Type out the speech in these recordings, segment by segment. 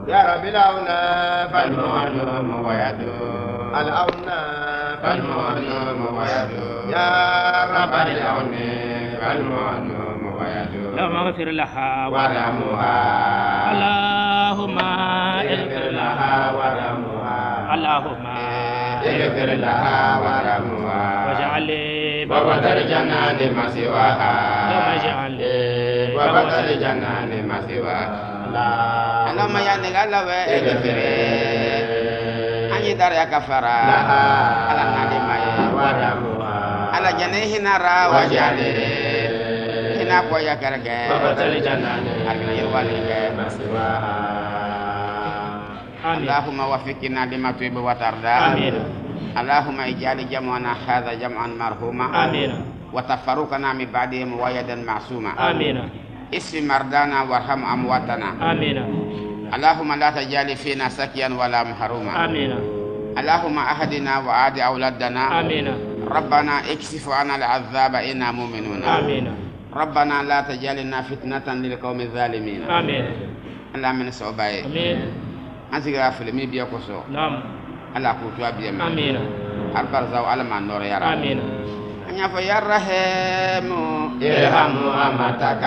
يا رب الأونا فالمعلوم ويدو الأونا فالمعلوم ويدو يا رب الأون فالمعلوم ويدو اللهم اغفر لها ورحمها اللهم اغفر لها ورحمها اللهم اغفر لها ورحمها واجعل لي بابا الجنان ما سواها اللهم اجعل لي بابا الجنان ما سواها اللهم يا نقال اغفر أني دار يا كفارة على نادي ما ورحمها على جنيه نارا واجعل هنا قويا كرك بابا الجنان أرجع يوالك ما سواها اللهم وفقنا لما تحب وترضى آمين اللهم اجعل جمعنا هذا جمعا مرحوما آمين وتفرقنا من بعده موعدا معصوما آمين اشف مرضانا وارحم امواتنا آمين اللهم لا تجعل فينا سكيا ولا محروما آمين اللهم اهدنا وعاد اولادنا آمين ربنا اكشف عنا العذاب انا مؤمنون آمين ربنا لا تجعلنا فتنة للقوم الظالمين آمين اللهم نسعباي آمين أنسيغا فيلمي بيكوسو نعم الله كوتوا بيما آمين البرزاو على ما نور يا رب آمين أنيا فيا الرحيم ارحم أمتك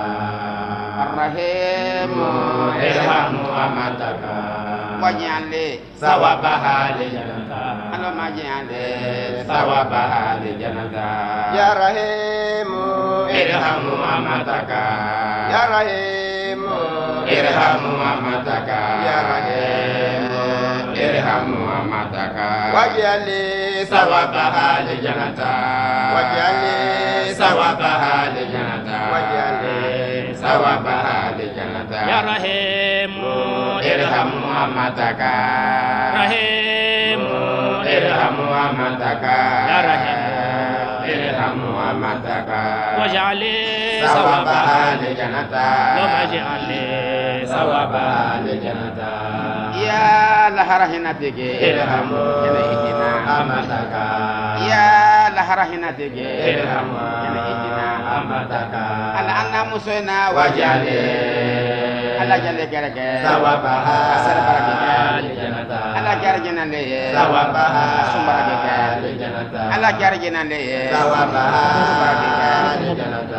الرحيم ارحم أمتك واجعل لي ثوابها لجنة اللهم اجعل لي ثوابها لجنة يا رحيم ارحم أمتك يا رحيم ارحم أمتك يا رحيم ارحم أمتك واجعل لي ثوابها لجنة واجعل لي ثوابها لجنة واجعل لي ثوابها لجنة يا رحيم ارحم أمتك رحيم ارحم أمتك يا رحيم ارحم أمتك واجعل لي ثوابها لجنة اللهم اجعل لي ثوابها لجنة يا لهرهنتك ارحم أمتك يا لهرهنتك ارحم أمتك على أن مسوينا واجعل على جل كرك ثوابها لجنة على جرجنا لي ثوابها لجنة على جرجنا لي ثوابها لجنة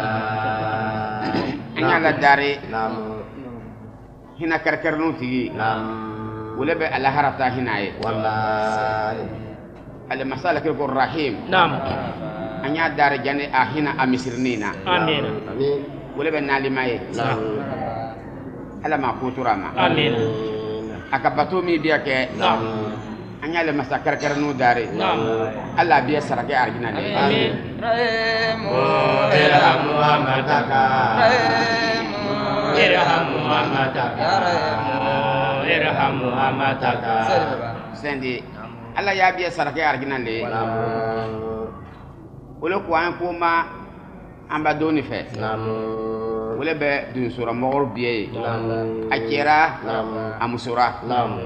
أنا لداري هنا كركرنوتي ولا على هرتا هنا والله على مسألة الرحيم نعم أنا دار جاني هنا أمسرنينا آمين ولا بنالي ماي على ما كوتوراما آمين أكبتومي بيك نعم أنا لما سكر كرنو داري نعم الله بيا سرقة أرجنا آمين رحم ارحم أمتك ارحم أمتك ارحم أمتك سندي الله يا بيا سرقة أرجنا لي ولو كوان كوما أم بدوني فيه wala be dun sura mogor biye akira amusura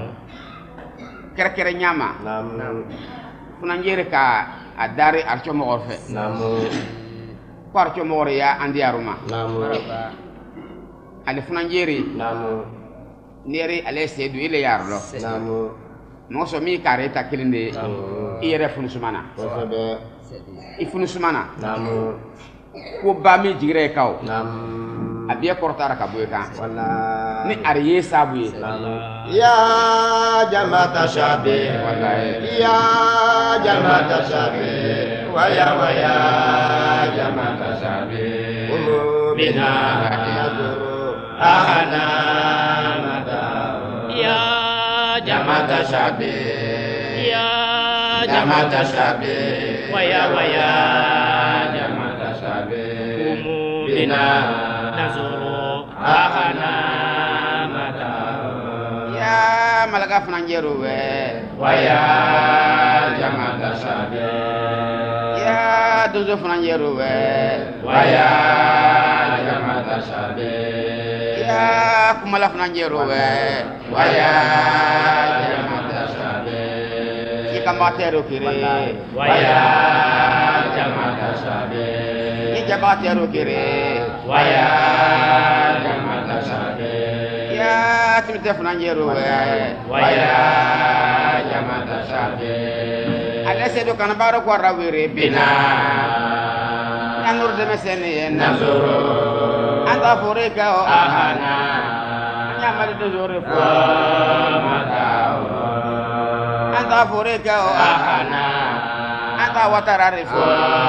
kere nyama funa njere ka adari archo mogor fe ko archo mogor ya andi aruma ale funa njere neri ale sedu ile yarlo no so mi kareta kilinde iyere funu sumana ifunu sumana ko ba mi jigre kaw abiya kortara ka boy kan ni ariye sabu ya jamata shabi wallahi ya jamata shabi waya jamata shabi bina ahana mata ya jamata shabi ya jamata shabi waya jamata shabi bina nazuru ahana mata ya malaga fananjero we waya jamata shabi ya dozo fananjero we waya jamata shabi ya kumala fananjero we waya jamata shabi ikamatero kire waya jamata shabi ijabatero kire waya jamata shabi ya ya timte funanjeru waya jamata shabe ala sedo kan baro ko rawere bina nanur de mesene nazuru anta foreka o ahana nyamal de jore fo matao anta foreka o ahana anta watarare fo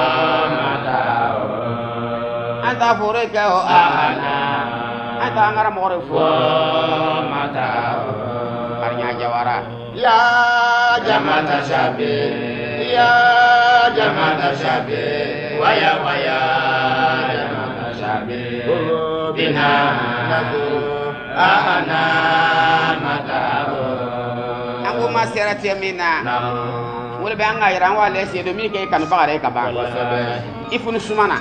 matao anta foreka o ahana anta ngara more fo matao arnya jawara ya jamata shabe ya jamata shabe waya jamata shabe bina nazuru ahana matao angu masirati amina wala be anga yaran wala sedo mi ke kan bagare ka ba ifunu sumana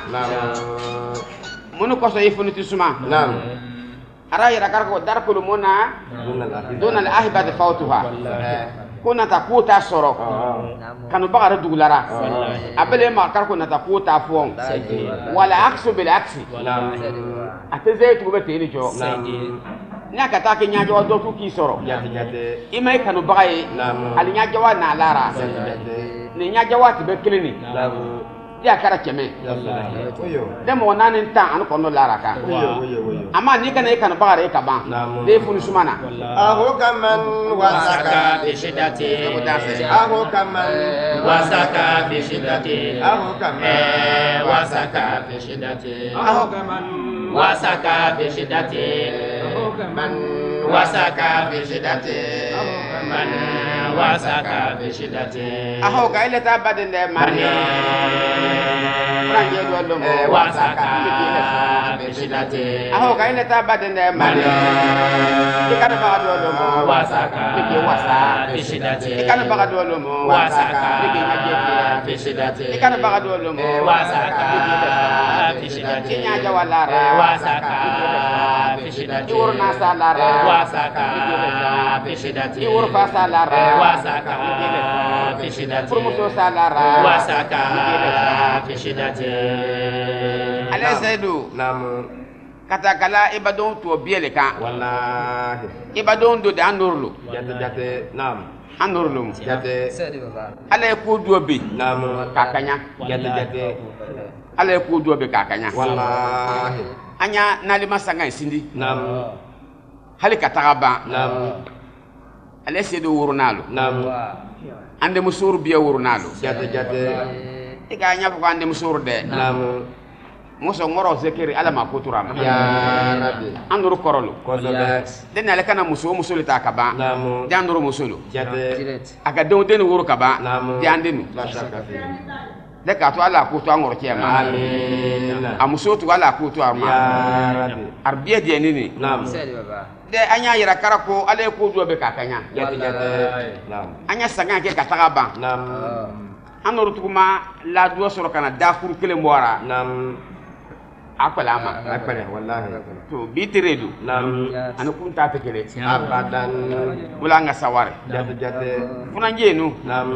munu ko so ifunu tisuma ara yara karko dar kulu muna dun al ahbad fawtuha kuna takuta soro kanu bagare dugulara abele ma karko na takuta fon wala aksu bil aksi ateze tu be tele jo nya kata ke nya jo do tu ki soro imay kanu bagaye ali nya jawa na lara ni nya jawa ti be klini ya kara keme demo nanin ta an kono lara ka ama ni kana ikana bagare ka ban de funu sumana aho kaman wasaka bi shiddati aho kaman wasaka bi shiddati aho kaman wasaka bi shiddati aho kaman wasaka bi shiddati man wasaka bi shiddati man wasaka bi shiddati aho ka ile ta badende mani franje do lo mo wasaka bi shiddati aho ka ile ta badende mani ikana ba do lo mo wasaka biki wasa bi shiddati ikana ba do lo mo wasaka biki ngajeti bi shiddati ikana ba do lo mo wasaka bi shiddati nya jawalara wasaka bi shiddati iurna salara wasaka bi shiddati iur fa salara wasaka bi shiddati promoso salara wasaka bi shiddati ale zaidu namu katakala ibadon to biele kan wallahi ibadon do da nurlu jate nam anurlu jate ale ko do be namu kakanya jate ale ko do be kakanya wallahi anya nali masanga sindi nam hali katagaba nam ale sedo wurnalu nam ande musur biya wurnalu jate iga nya ko ande musur de nam muso ngoro zekeri ala ma kuturama ya rabbi anduru korolu ko sobe den ale kana muso ta kaba namu janduru musulu jate aga don den wuru kaba namu jandenu la shaka fi de ka to ala kutu angoro kema amin amuso to ala kutu ama ya rabbi arbiye de nini nam de anya yira karako ale ko do be kakanya jate nam anya sanga ke katagaba nam anuru tuguma la duwa soro kana dafur kele mbora nam akwalama akpere wallahi to bitiredu nam anu kunta te kele abadan bulanga saware jate funa njenu nam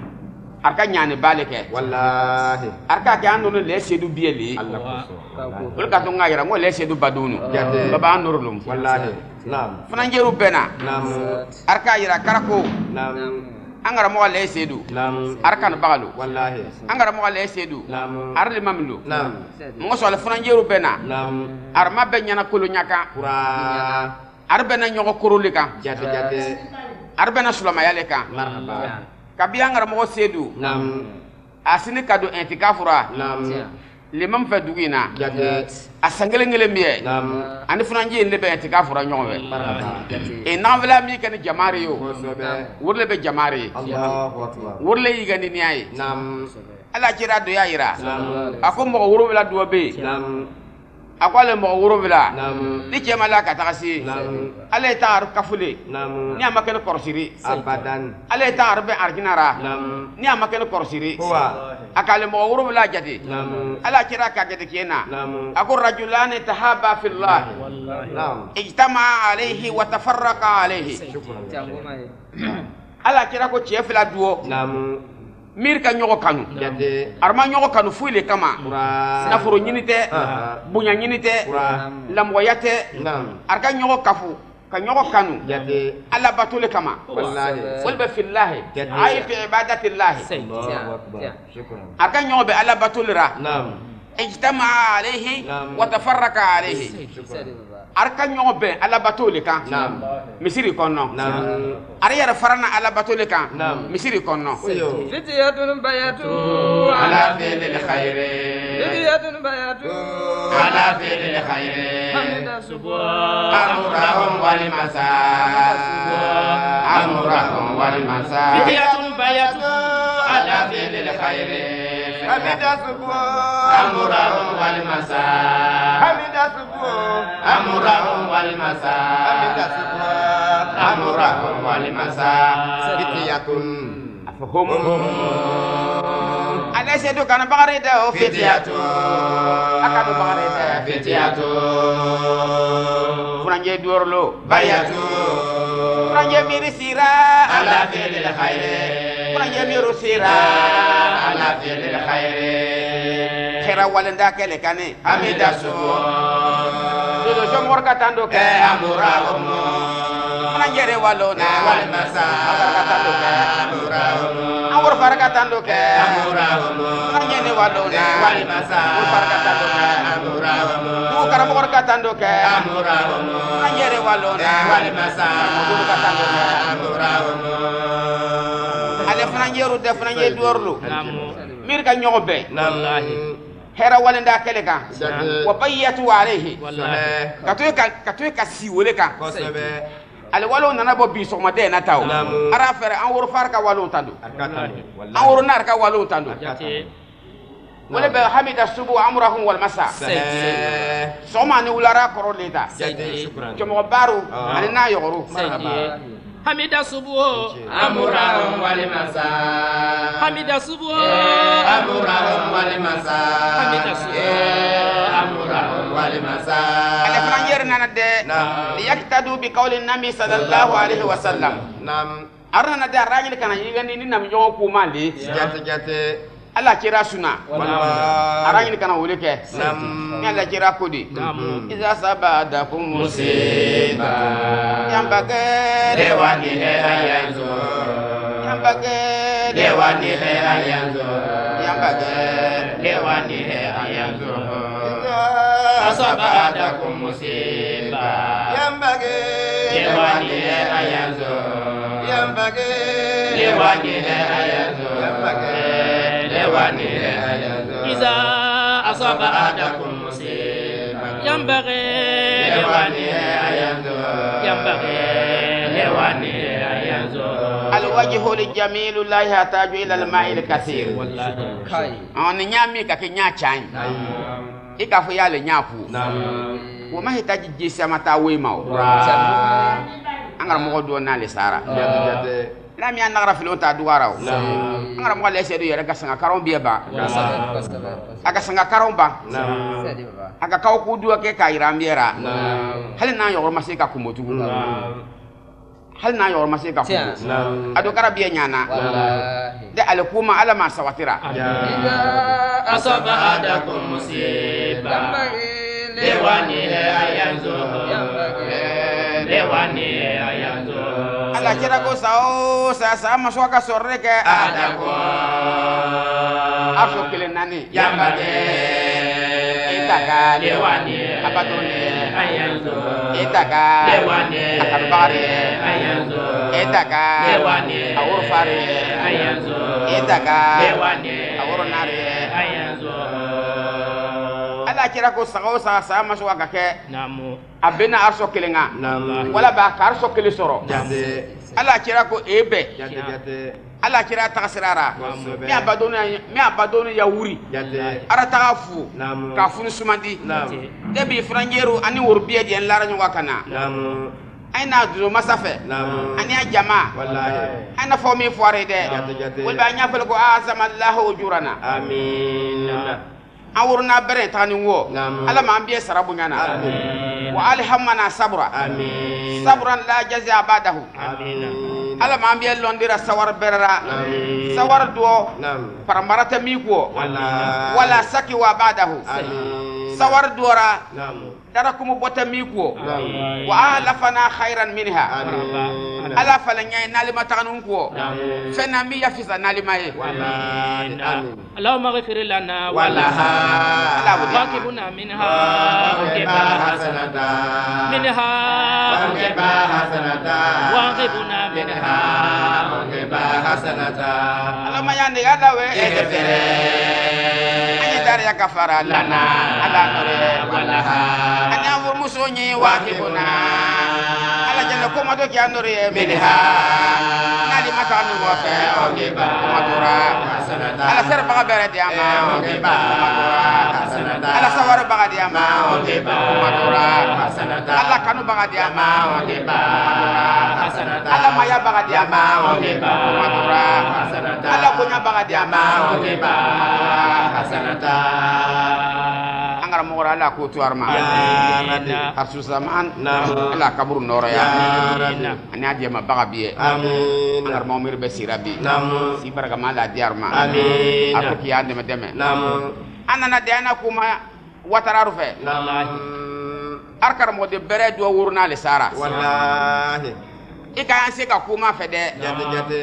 arka nyane baleke wallahi arka ke ando no lese du bieli Allah ko ul ka to ngayra ngo lese du badunu jate baba anurlum wallahi nam funa njeru bena nam arka yira karako nam angara mo lese du nam arkan bagalu wallahi angara mo lese du nam arli mamlu nam mo so le funa njeru bena nam arma be nyana kulu nyaka pura arbena nyogo kurulika jate arbena sulama yaleka marhaba kabiya ngara mo sedu nam asini kadu intikafura nam limam fa dugina jate asangele ngele miye nam ani funa nje lebe intikafura nyongwe marhaba e navela mi kan jamari yo ko sobe wurle be jamari Allahu akbar wurle yigandi ni ay nam ala kira do ya ira nam ako mo wuro bela do be nam akwale mo wuro bela nam ni ke mala ka takasi nam ale tar kafule nam ni amake korsiri abadan ale tar be arginara nam ni amake korsiri huwa akale mo wuro bela jadi nam ala kira ka jadi kena nam ako rajulani tahaba fillah nam ijtama alayhi wa tafarraqa alayhi ala kira ko chefla duo nam mir ka nyogo kanu jate arma nyogo kanu fuile kama pura nafuru nyinite bunya nyinite pura lamwoyate nam arka nyogo kafu ka ñogo kanu jate alla batule kama wallahi wal ba fillahi ay fi ibadati llahi Allahu akbar shukran aka ñobe alla batulira naam ijtama alayhi wa tafarraqa alayhi arka ñobe alla batule kan naam misiri konno naam ara yara farana alla batule kan naam misiri konno فتية بياتوا ala fil khair فتية بياتوا ala fil khair حمد سبوع amrahum wal masa amrahum wal masa bayatu ala fil khair hamida subu amrahum wal masa hamida subu amrahum wal masa hamida subu amrahum wal masa fitiyatun afhum ala sedu kana bagarida o fitiyatu akadu bagarida fitiyatu franje dorlo bayatu franje miri sira ala fil khair franje miru sira ala fil khair khira walanda kele kane amida subu dodo jomor katando ke amurahum franje re walona wal masa katando ke amurahum awor farakatando ke amurahum franje ne walona wal masa farakatando ke amurahum du karamo katando ke amurahum franje re walona wal masa katando ke amurahum ale franje ru de franje dorlu mir ka ñobe wallahi hera walanda kele kan jate wa bayyatu alayhi wallahi katoy ka siwole kan kosobe ale walo nana bo bi sogma de na taw Namu. ara fere an woro far ka walo tandu arkatan an woro nar ka walo tandu jate wala be hamida subu amrahum wal masa sogma ni ulara koro leta jate shukran jomo baru ani na yoru hamida subuho amrahum wal masa hamida subuho amrahum wal masa hamida subuho amrahum wal masa ale franjer nana de Naam. liyaktadu bi qawli nabi sallallahu alaihi wasallam nam arna da ranyil kana yigani ni nam jongo kumande jate jate Allah kira suna wallahi aranyil kana wole ke nam ni Allah kira kodi namu iza sabadakum musiba yambage dewani he ayanzo yambage dewani he ayanzo yambage dewani he ayanzo sabadakum musiba yambage dewani he ayanzo yambage dewani he ayanzo yambage dewani he ayanzo iza asaba adakum musiba yambaghi dewani he ayanzo yambaghi dewani he ayanzo alwajhu aljamilu la yahtaju ila alma'i alkathir wallahi كاي on nyami ka ke nya chan ikafu yale nyapu nam wo mahitaji jisa mata wema angara mo do na le sara jate jate la mi anara filo ta duwaraw nam angara mo le sedu yere gasanga karon biya ba كاي aga sanga karon ba nam aga kaw ku duwa ke kayira mbiera nam hal na yoro masika kumotu nam hal na yoro masika kumotu Tiens. nam ado kara biya nyana والله de alkuma ala ma sawatira إذا asaba adakum musiba ينبغي dewani ayanzo ينبغي dewani ayanzo ala kira ko sao sa maswaka sorre ke adako afo kele nani yambage itaka dewani abadone ayanzo itaka dewani akabare ayanzo itaka dewani awur fare ayanzo itaka dewani awur nare ayanzo ala kira ko sao sa maswaka ke namu abena arso kelenga nam wala ba kar so kele soro jate ala kira ko ebe jate jate ala kira tagasirara kosobe mi abadone ya wuri jate ara tagafu nam ka funu sumandi nam debi franjeru ani worbiye di en lara nyuga kana nam aina duzo masafe nam ani ajama wallahi ana fomi foire de jate jate wol ba nyafal ko azama allah ujurana amin awurna bere tani wo Naam. ala ma ambiye sarabu nyana amin wa alhamana sabra amin sabran la jazaa ba'dahu amin ala ma ambiye londira sawar berara amin sawar do nam paramarata miko wallahi wala saki wa ba'dahu amin sawar duwara Naam. dara kuma bota miko Naam. wa alafana khairan minha Amin. ala falanya nalima taganun ko Naam. fena mi yafisa nalima ye Wallahi. Amin. اللهم اغفر لنا ولها واكبنا منها وانقبا حسنتا منها وانقبا حسنتا واغبنا منها وانقبا حسنتا alama ya ne ala we اغفر ani dar ya kafara lana ala nore ولها ani amur musonyi wakibuna ala janna ko mato ki andore منها nalima tanu mo fe وانقبا matura حسنتا ala ser baga bere di ama وانقبا حسنتا ala sawar baga di ama وانقبا matura حسنتا ala kanu baga di ama وانقبا حسنتا ala maya baga di ama وانقبا matura حسنتا ala kunya baga di ama وانقبا حسنتا angara mora ala ko tu arma harsu zaman Naam. ala kaburu noro Ya ya Rabbi. ani aje ma baga biye Amin. angar mo mir be sirabi Naam. si baraka mala di arma Amin. ako ki ande me deme Naam. anana de ana kuma watararu fe Naam. arkar mo de bere do wurna le sara Wallahi. ika anse ka kuma fe de Jate jate.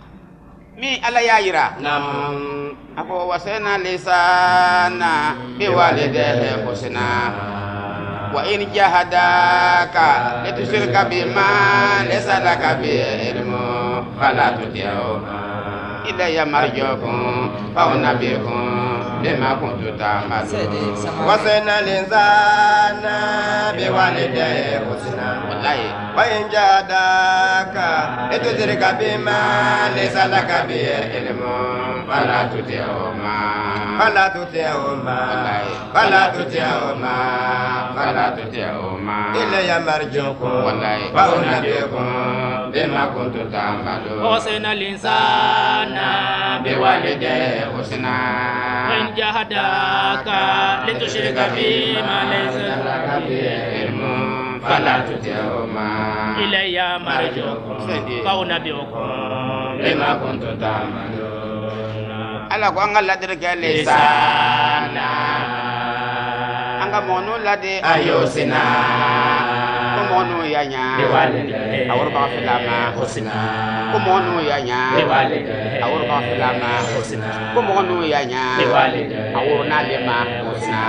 mi ala ya yira Naam. ako wasena lisana bi walidehe husna wa in jahadaka litushrika bima laysa laka bi ilmu fala tuti'huma ilayya marji'ukum fa unabbi'ukum bima kuntum ta'malun وسن الإنسان بوالديه حسنا wallahi وإن جاداك لتشرك بما ليس لك به علم fala tuti'huma فلا تطعهما فلا تطعهما fala tuti'huma إلي مرجعكم wallahi فأنبئكم bima kuntum ta'malun ووصينا الإنسان بوالديه حسنا وإن جاهداك لتشرك بما ليس لك به علم فلا تطعهما إلي مرجعكم فأنبئكم بما كنتم تعملون ala ko anga ladere ke lisana anga monu lade ayosina ko monu yanya awur ba filama husna ko monu yanya awur ba filama husna ko monu yanya awur na lema husna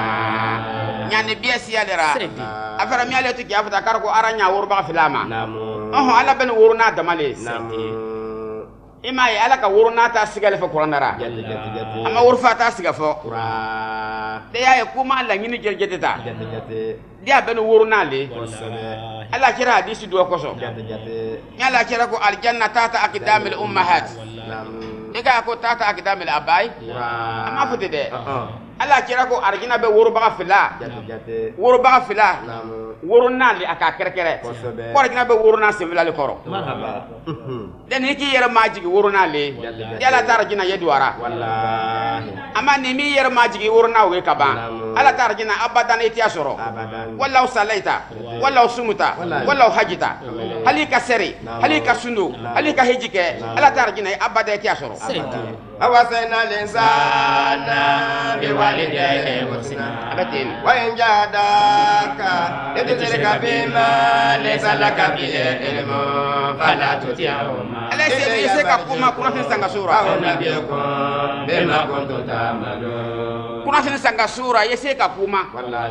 nyane biesi yalera afara mi ale to ki afata kar ko aranya awur ba filama namu ala ben wurna damale namu ima ye ala ka wurna ta sigale fa kurandara jati jati jati ama wurfa ta siga fo kura de ya kuma la ngini jerjete ta jati jati dia ben wurna le kosabe ala kira hadisi do koso jati jati nyala kira ko aljanna tata akdamil ummahat namu diga ko tata akdamil abai kura ama fote de ala kira ko arjina be wuru baga fila jati jati wuru baga fila namu wuru nali aka kerekere kosabe ko arjina be wuru na sevila le koro marhaba den iki yere majigi wuru na le yala tarjina yedwara wallahi ama ni mi yere majigi wuru na we kaba ala tarjina abadan itiya soro abadan wala salaita wala sumuta wala hajita halika seri halika sundu halika hijike ala tarjina abada itiya soro awasana linsana biwalidayhi husna abatin وإن جاهداك لتشرك بما ليس لك به علم فلا تطعهما ala se ka kuma kuna fin sanga sura فأنبئكم بما كنتم تعملون kuna fin sanga sura yese ka kuma والله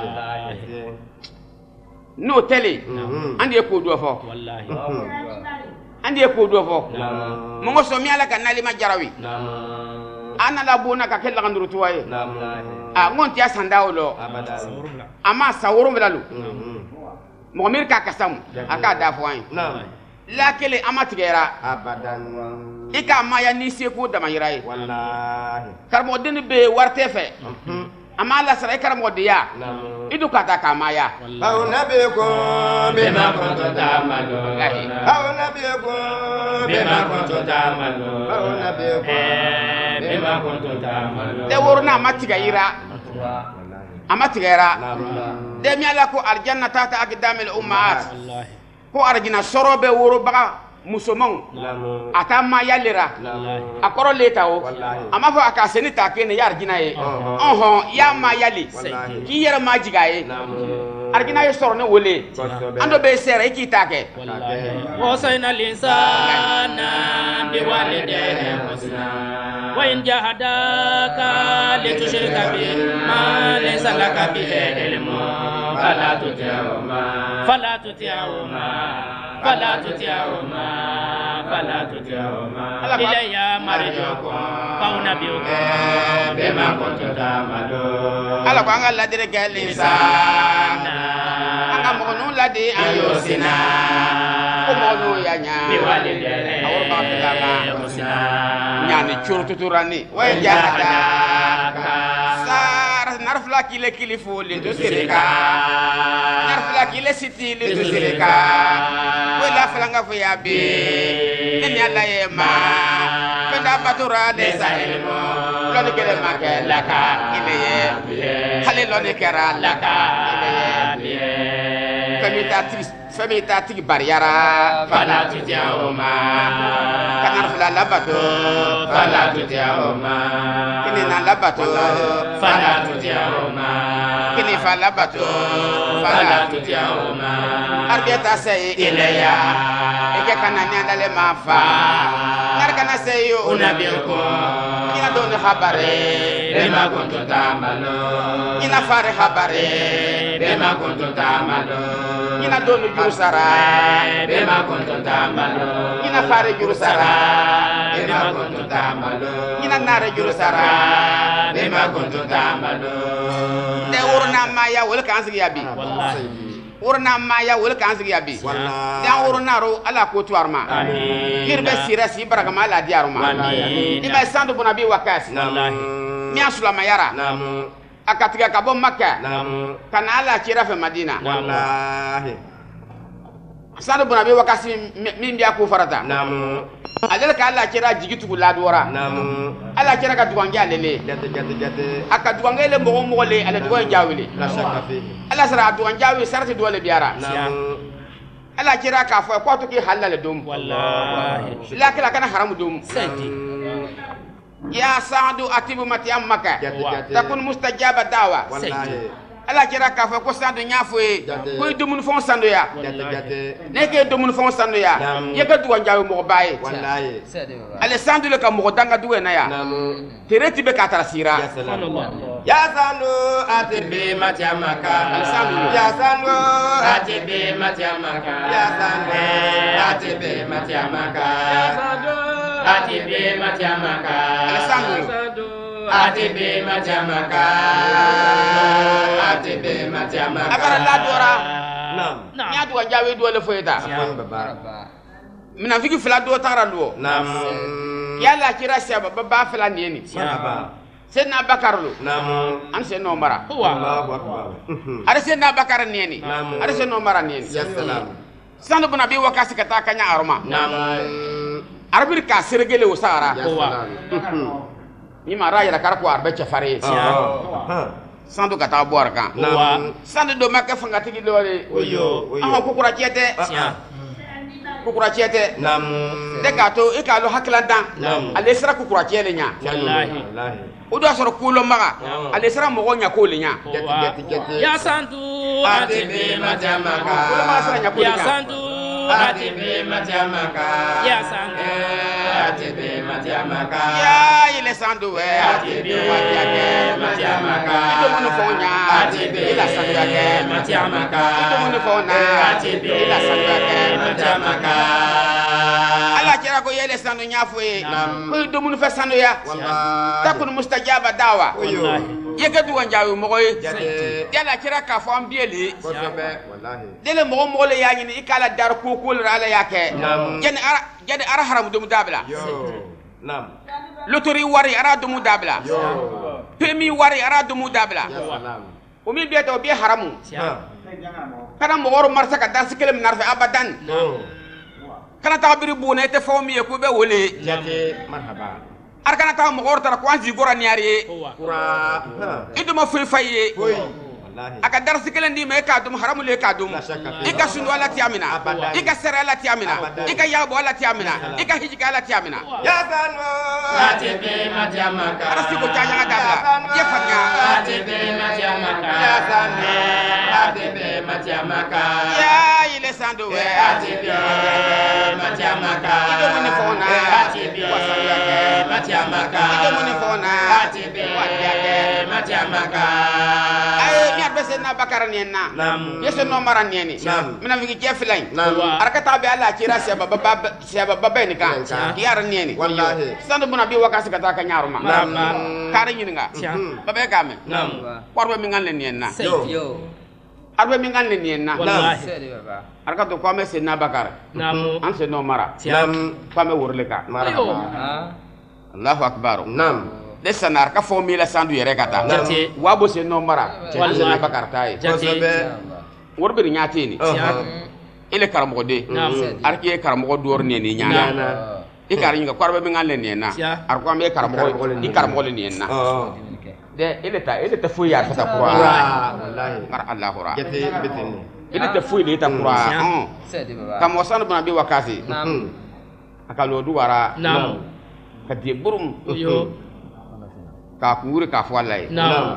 no tele andi ko do fo والله andi ko do fo نعم mo so mi ala kan nalima jarawi نعم ana la bona ka kella nganduru tuwaye نعم a ngonti ya sandawlo أبدا ama sawuru belalu mo mir ka kasam aka da fo ay نعم la kele ama tigera أبدا ika ma ya ni se ko dama yirai والله karmo den be warte fe ama la sara karmo de ya نعم idu kata kama ya فأنبئكم بما كنتم تعملون فأنبئكم بما كنتم تعملون فأنبئكم بما كنتم تعملون de woruna matiga yira ama tigera نعم de mi ala ko aljanna tata akdamil ummaat والله ko arjina sorobe woro baga musomanw namu a taa maaya lera a kɔrɔ le ta o a ma fɔ a ka seni ta kene ya arjina ye ya maaya le k'i yɛrɛ ma jigin a ye arjina ye sɔrɔ ne wele an dɔ bɛ sɛrɛ i k'i ta kɛ وصينا الإنسان بوالديه حسنا وإن جاهداك لتشرك به ما ليس لك به علم فلا تطعهما إلي مرجعكم فأنبئكم بما كنتم تعملون ala ko an ka ladire kɛ linsan an ka mɔgɔ ninnu ladi an y'o sina ko mɔgɔ ninnu ya ɲa a wɔrɔ b'a fɛ ka ɲani coro tuturani wa ye jahada sara narfila kile kili fo lintu sirika narfila kile siti lintu sirika ko la fila nga fo ya bi ni ala ye ma fenda batura de sa ilmo loni kele ma ke laka ile ye hali loni kera laka ile ye famita tigi bariyara fala tutiahuma kanar fila labato fala tutiahuma kini na labato fala tutiahuma kini fa labato fala tutiahuma arbiata say ilayya eke kanani andale mafa ngar kana say yo unabiuko ina don khabare bima kuntum ta'malun ina fare khabare bima kuntum ta'malun ina don jurusara bima kuntum ta'malun ina fare jurusara bima kuntum ta'malun ina nare jurusara bima kuntum ta'malun de urna maya wal kansigi yabi wallahi urna maya wal kansigi yabi wallahi dan urna ro ala ko tuarma amin girbe sirasi baraka mala diaruma amin ima sandu bonabi wakasi wallahi mi asula mayara namu akatiga kabo makka namu kana ala kira fe madina wallahi sandu bonabi wakasi min biya ko farata namu adel ka ala kira jigitugu ladora namu ala kira ka duwanja lele jate aka duwangele mogo le ala duwan jawile la shakka fi ala sara duwan jawi sarati dole biara namu ala kira ka fo ko to ki halal dum wallahi la kala kana haram dum santi ya saadu atibu mati ammaka takun mustajaba dawa wallahi ala kira ka fo ko sandu nyafo e ko dumun fon sandu ya ne ke dumun fon sandu ya ye ka duwan jawi mo baye wallahi ale sandu le ka mo danga duwe na ya tereti be ka tarasira ya sandu atibi mati ammaka ya sandu atibi mati ammaka ya sandu atibi mati ammaka ya sandu atibi mati ammaka ya sandu atibi mati ammaka atibi mati ammaka abara la dora nam nya duwa jawe do le foyta mina fiki fila do tara do nam yalla kira saba baba fila nieni saba senna bakarlu nam an senno mara Allahu akbar are senna bakar nieni are senno mara nieni ya salam sanu buna bi wakasi kata kanya aroma nam arbir ka sergele usara ya salam ni mara yara kar ko arbe chafare sandu kata boar kan sandu do makka fanga tigi lore oyo kukura chete nam de gato e ka lo haklanda ale sara kukura chele nya wallahi o do soro kulo maga ale sara mo gonya ko le nya ya sandu atibi majamaka ya sandu atibi majamaka ya sandu atibi majamaka ya ile sandu we atibi majamaka ito munu fonya atibi ila sandu yake majamaka ito munu fonya atibi ila sandu yake majamaka ala kira ko yele sandu nyafo e ko ito munu fe sandu ya takun mustajaba dawa wallahi yeke duwan jawi mogo ye yala kira ka fo ambieli wallahi dele mogo le yañi ni ikala dar ko ko la ala yake jeni ara haram dum dabla nam lotori wari ara dum dabla pemi wari ara dum dabla o mi bieta o bi haramu kana mogo marsa ka dar sikele narfe abadan kana ta biri bune te fo mi ko be wole jate marhaba arkana ta mo gorta ko anzi gora niari kura iduma fay faye aka darsi kelen di me ka dum haramu le ka dum ika sundu ala tiamina ika sere ala tiamina ika yabo ala tiamina ika hijika ala tiamina ya sanu atibe matiamaka arasi ko tanya dabla ye fanya atibe matiamaka ya sanu atibe matiamaka ya ile sandu we atibe matiamaka ido muni fona atibe matiamaka ido muni fona atibe matiamaka ay mi abese na bakara nienna yeso no mara nieni mina vigi jeflain arakata be ala kira se baba ni kan yar nieni wallahi sandu buna bi wakasi kata ka nyaruma kare nyinga baba kame warba mi nganle nienna yo arba mi nganle nienna sedi baba arakato ko me se na bakara an se no mara ko me wurle ka Allahu akbar de sanar ka fo mi la sandu yere kata wabo se no mara se na bakar tay worbe nyati ni ile karamo de arki karamo dor ne ni nyana e kar nyinga korbe mi ngale ne na ar ko me karamo di karamo le ne na de ile ta fu ya ta qura wallahi mar Allahu ra ile ta fu ile ta qura sedi baba kam wasan bana bi wakasi akalo duwara ka di burum yo ka kuri ka fwalay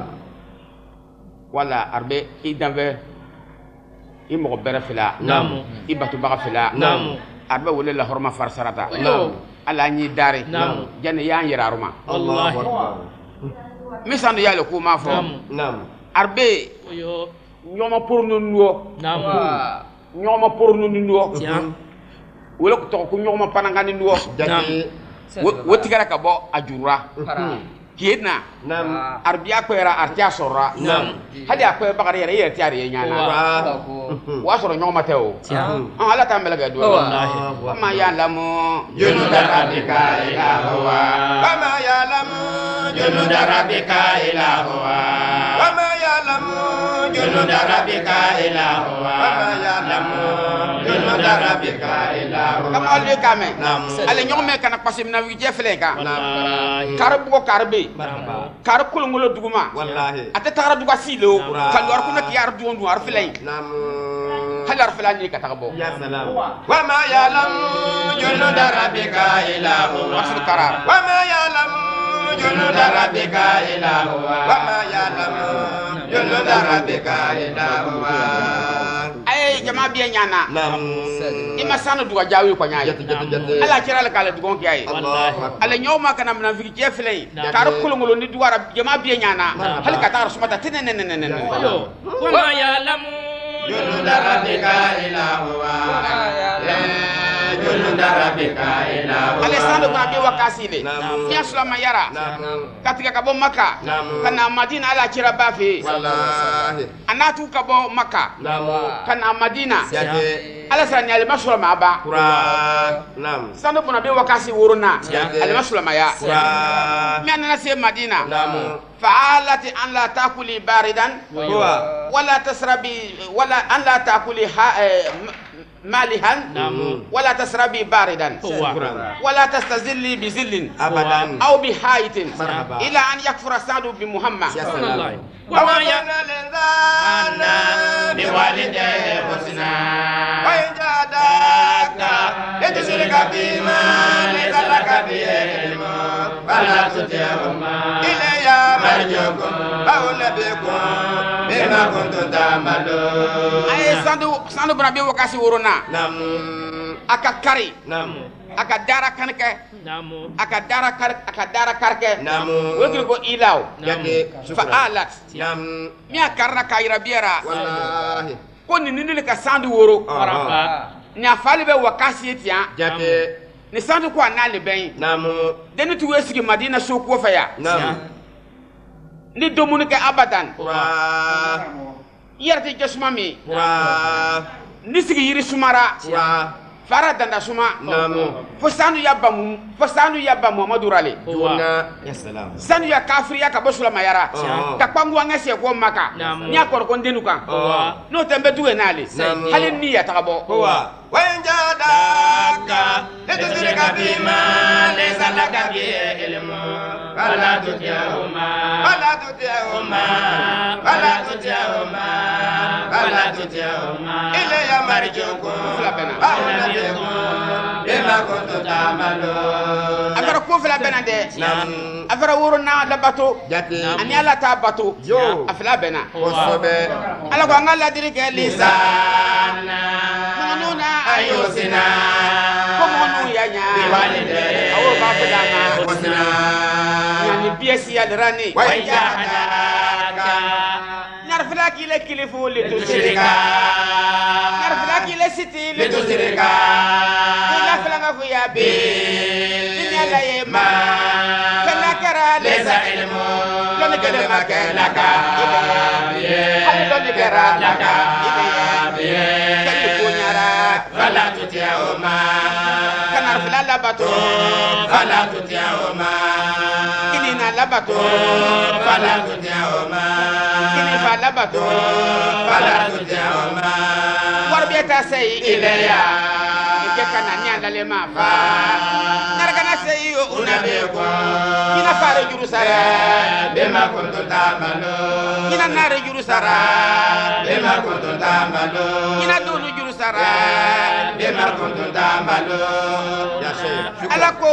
wala arbe idambe imo bere fila ibatu baga fila arbe wala la horma farsarata ala ni dare jane yan yiraruma wallahi misandu yale ko ma fo arbe yo nyoma pour nu nuo nyoma pour nu nuo wala ko to ko nyoma panangani nuo wotigara ka bo ajura kiedna arbiya ko era artia sorra hadi akwe bagari yere tiari nyana wa soro nyoma teo ala tambela ga do ma ya lamu junu darabika ila huwa kama ya lamu junu darabika ila huwa kama ya lamu junu darabika ila huwa kama ya lamu junu darabika ila huwa kama albe kame ale nyome kana pasim na wi jefle ka karbu ko karbe kar kulungulo duguma wallahi ate tara duga silo kallu ar kunna kiyar duondu ar filay halar filani ka tagbo ya salam wa ma ya'lam junud rabbika illa huwa wasul karar wa ma ya'lam junud rabbika illa huwa wa ma ya'lam junud rabbika illa huwa ay jama biya nyana ima sanu duga jawi ko nyaay ala kira la kala dugon kiyay ala nyoma kana mna fiki jeflay kar kulungulo ni duwara jama biya nyana hal ka tar sumata tinenenenen yo wa ma ya'lamu junud rabbika illa huwa junud rabbika illa huwa ale sanu ba bi wakasile ya sulama yara katika kabo maka kana madina ala kira bafi wallahi anatu kabo maka kana madina ala sani al masulama ba sanu buna bi wakasi wuruna al masulama ya mi anana se madina fa'alati an la takuli baridan wala tasrabi wala an la takuli مالها ولا تسربي باردا ولا تستزلي بزل أبدا أو بحائط إلى أن يكفر سعد بمحمد وما الإنسان بوالديه حسنا وإن جاداك لتشرك بما ليس لك به علم فلا تطعهما إلي مرجعكم فأنبئكم بما كنتم تعملون أي سانdu bana be wakasi worona aka kari aka dara kanke aka dara karke wogir go ilaw fa alat mi akarna kayra biera wallahi ko ni ka sandu woro ni afali be wakasi etia ni sandu ko anale ben deni tu wesigi madina so ko fa ya ni domunu ke abadan yarte jasmami nisigi yiri sumara fara danda suma fo sanu yabba Muhammadu rale ya salam sanu ya kafiriya ka bosula mayara ka kwangu ngase ko maka nya kor ko ndenu kan no tembe duwe nale halin niya takabo wa in jadaka litushrika bima laysa laka bihi ilmu فلا تطعهما فلا تطعهما فلا تطعهما فلا تطعهما إلي مرجعكم فأنبئكم بما كنتم تعملون أفرا كوفلا بنادي أفرا ورنا لباتو أني على تاباتو أفلا بنا على قوانا لا دريك لسان منونا أيوسنا كمونو يانيا بوالدي أو بابدانا وسنا يعني بيسي الراني ويجاهداك نرفلاك إلى كلفو لتشركا نرفلاك إلى ستي لتشركا نرفلاك فيا بي دنيا لا يما فلا كرا ليس علم لن كلمك لك لن كرا لك فلا تطعهما كنرفلا لباتو فلا تطعهما كنينا لباتو فلا تطعهما كنيفا لباتو فلا تطعهما وربيتا سي إليا كنا نيالا لما فا نركنا سي أنبئكم كنا فار جروسارا بما كنتم تعملون كنا نار جروسارا بما كنتم تعملون كنا دون جروسارا بما كنتم تعملون يا شيخ ألاكو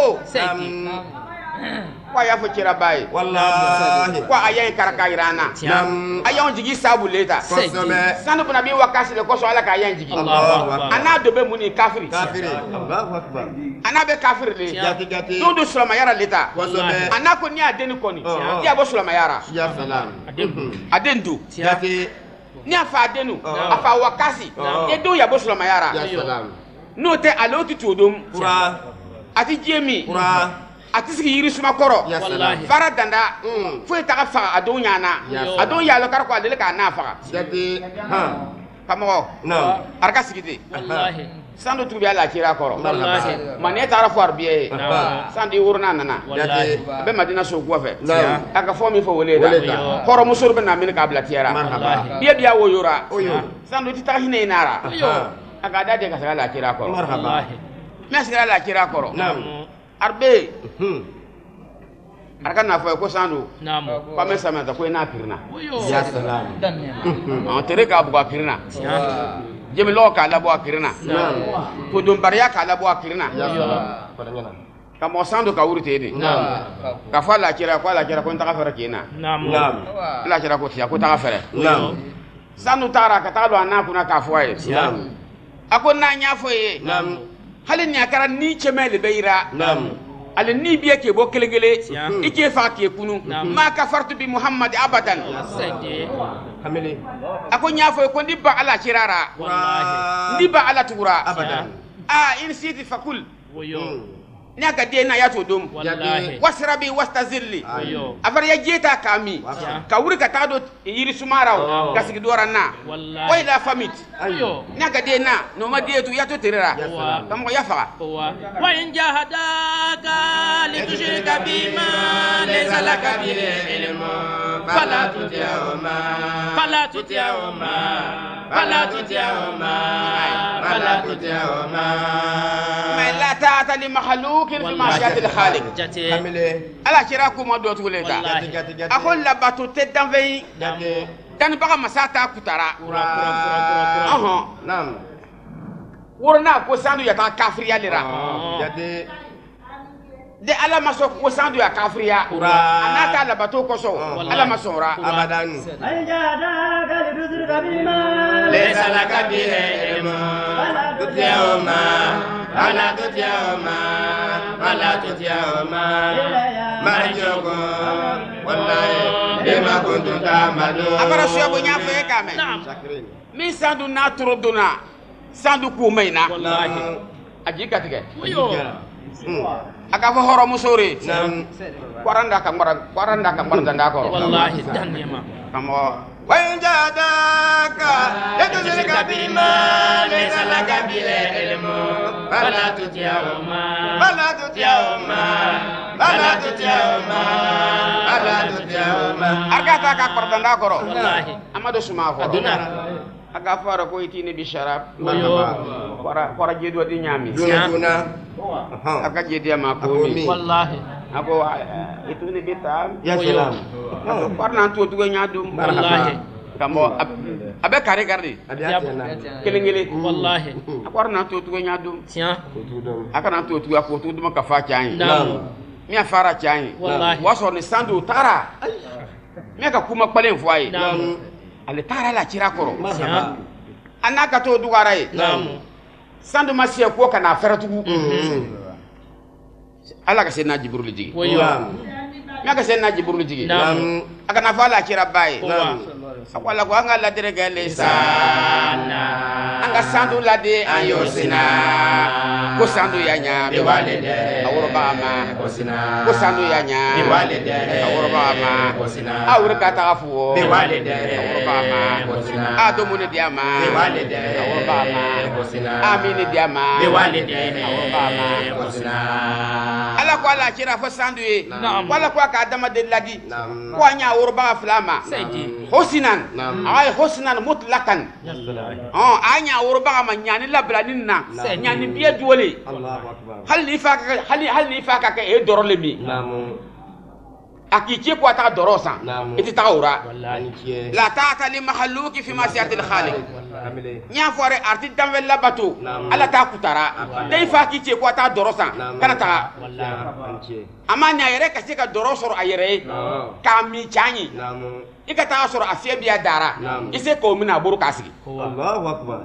kwa ya fo kira bayi wallahi kwa ayen karakairana ayen jigi sabu leta sanu buna bi wakasi le ko so ala ka ayen jigi ana do be muni kafiri Allahu akbar ana be kafiri le do do sulama yara leta ana ko ni adeni koni ya bo sulama yara ya salam adendu ni afa adenu afa wakasi e do ya bo sulama yara ya salam no te alo tutudum pura ati jemi pura atisiki yiri suma koro fara danda foi ta fa adon yana adon ya lo karko adele ka na fa jadi kamo no arka sigide wallahi sando tubi ala kira koro wallahi mane tara fo arbiye sandi wurna nana jadi be madina so gwa fe aka fo mi fo wole da koro musur be na min ka bla tiara biya biya wo yora sando ti ta hine nara aka dade ka sala kira koro wallahi mes la kira koro arbe arka na fo ko sandu namo pa me sama ta ko na pirna ya salam on tere ka bu pirna jemi lo ka la bu pirna ko dum bariya ka la bu pirna ya salam ka mo sandu ka urite ni ka fa la kira ko ta ka fere kina la kira ko tiya ko ta ka fere sandu tara ka ta do na kuna ka fo ye akon na nya fo ye halin ya kara ni chemele beira ale ni biye ke bo kelegele ike fa ke kunu ma kafartu bi muhammad abadan hamele ako nya fo ko ndi ba ala kirara ndi ba ala tugura abadan in siti fakul nya ga de na ya to dum wasrabi wastazilli afar ya jeta kami ka wuri ka tado yiri sumara ga sigi doranna wa ila famit nya ga de na no ma de to ya to terera kam ko ya fa wa in jahadaka li tushrika bima laysa laka bi ilmu fala tuti'huma fala tuti'huma fala tuti'huma fala tuti'huma ma la ta'ata li makhluq في معصية الخالق على كراكم ودوت ولدا أقول لباتو تدنفي كان بقى مساتا كتارا نعم ورنا كوساندو يتا كافريا لرا de ala maso ko sandu ya kafriya anata la bato ko so ala masora abadan ayada galiduzur kabima laysa lakabihi ilmu tutiyama ala tutiyama ala tutiyama marjoko wallahi bima kuntum ta'malun abara suya bo nya fe kame mi sandu na troduna sandu ku meina wallahi ajika tige aka fo horo musore waranda ka danda ko wallahi danima kamo wa in jadaka yadulika bima laysa laka bi ilmu fala tutiyahuma fala tutiyahuma fala tutiyahuma fala tutiyahuma aka ka danda ko wallahi amado suma ko aduna aga fara ko itini bi sharab para jedo di nyami aka jedi ma ko wallahi ako itu ni bitam Ya salam. warna tu nyadum wallahi kambo abe kare gardi Hati-hati na. kelengele wallahi warna tu nyadum tiens akana tu ako tu dum ka fa chan naam mi afara chan wallahi waso ni sandu tara mi ka kuma kpalen foye naam ale tara la kira koro tiens anaka to dugaray naam sandu masiya ko kana feratugu ala ka senna jibril jigi wayo mi ka senna jibril jigi naam akana fa la kira baye wa akwala ko anga la derega le sana anga sandu la de ayosina ko sandu yanya Bi walide. awro bama Kosina. ko sandu yanya Bi walide. awro bama Kosina. awro kata afuo Bi walide. awro bama Kosina. adomu ne diama Bi walide. awro bama Kosina. amini diama Bi walide. awro bama Kosina. ala ko ala kira fo sandu ye Naam. wala ko ka adama de ladi Naam. ko anya awro ba flama Sayyidi. hosinan Naam. ay hosinan mutlakan anya awro ba ma nyani labla ninna Sayyidi. nyani biye duwole Allahu akbar. hal ni fa ka e dorole mi Naam. akiki ko ta dorosa Naam. iti taura wallahi Anikie. la ta'ata li makhluqi fi masiyatil khaliq Kamile. nya fore arti damwe labato Naam. ala ta kutara dai fa ki ce ko ta dorosa Naam. kana ta wallahi Anikie. amanya yere ka ce ka dorosoro ayere Naam. ka mi chanyi Naam. ika ta soro afiye biya dara Naam. ise ko mina buru kasigi Allahu akbar.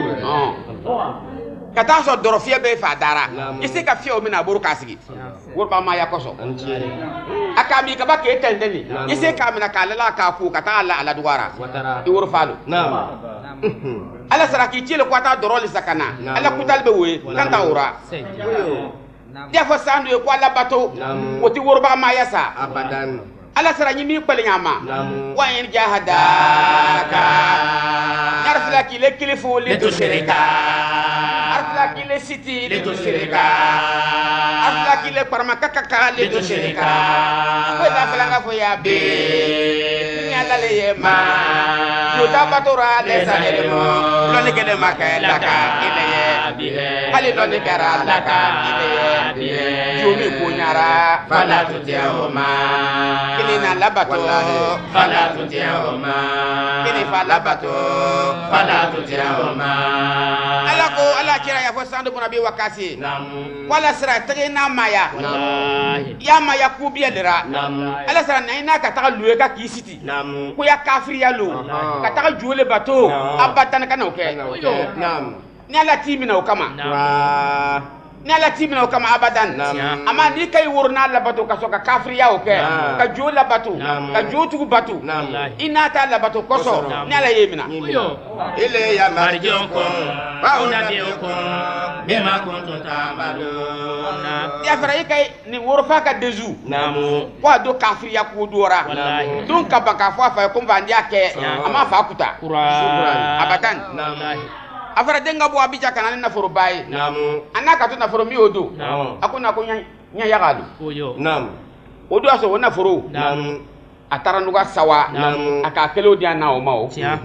ka ta so doro fiye be fa dara Naam. ise ka fiye o mina buru kasigi worba ma ya koso Anikie. aka mi ka ba ke tendeni Naam. ise ka mina ka lala ka ku ka ta ala duwara Watara. i wor falu Naam. ala saraki cile ko ta doro li sakana Naam. ala kutal be we kan ta ura sayyidi dia fo sandu e ko ala bato Naam. woti worba ma yasa Abadan. ala sara nyimi kpele nyama Naam. wa in jahadaka yarfla kile kilifu li tushrika arfla kile siti li tushrika arfla kile parma kakaka li tushrika ko da falanga fo ya be nyala le yema yo da batora le salemo lo ne kede makela ka ile ye hali lo ne kara laka ile ye yo mi ko nyara Fala tutiahuma. kini na labato Fala tutiahuma. kini fa labato Fala tutiahuma. ala ko ala kira ya fo sandu bona bi wakasi Naam. wala sira tege na maya wallahi ya maya ku biya dira Naam. ala sira na ina ka ta luwe ka ki siti Naam. ko ya kafir ya lo Aha. ka ta jole bato Naam. abatan kana o ke Naam. ni ala timina o kama naam Wah. ni ala timina o kama abadan Naam. ama ni kai wurna la bato ka so ka kafir ya o ke Naam. ka jole bato Naam. ka jotu bato Naam. ina ta la bato koso Naam. ni ala yemina yo Ile ya marjiukum wa wa unabiyukum unabiyukum bima kuntum ta'malun. ya fara kai ni wurfa ka dezu Naam. wa do kafir ya ku dora wallahi dun ka baka fo fa ko bandi ake ama fa kuta qur'an abadan wallahi afara denga bo abija kana na foro bayi Naam. anaka to na foro mi odo naam akuna ko nya yagalu oyo Naam. odo aso wona foro naam atara nuga sawa Naam. aka kelo dia na o mawo tiens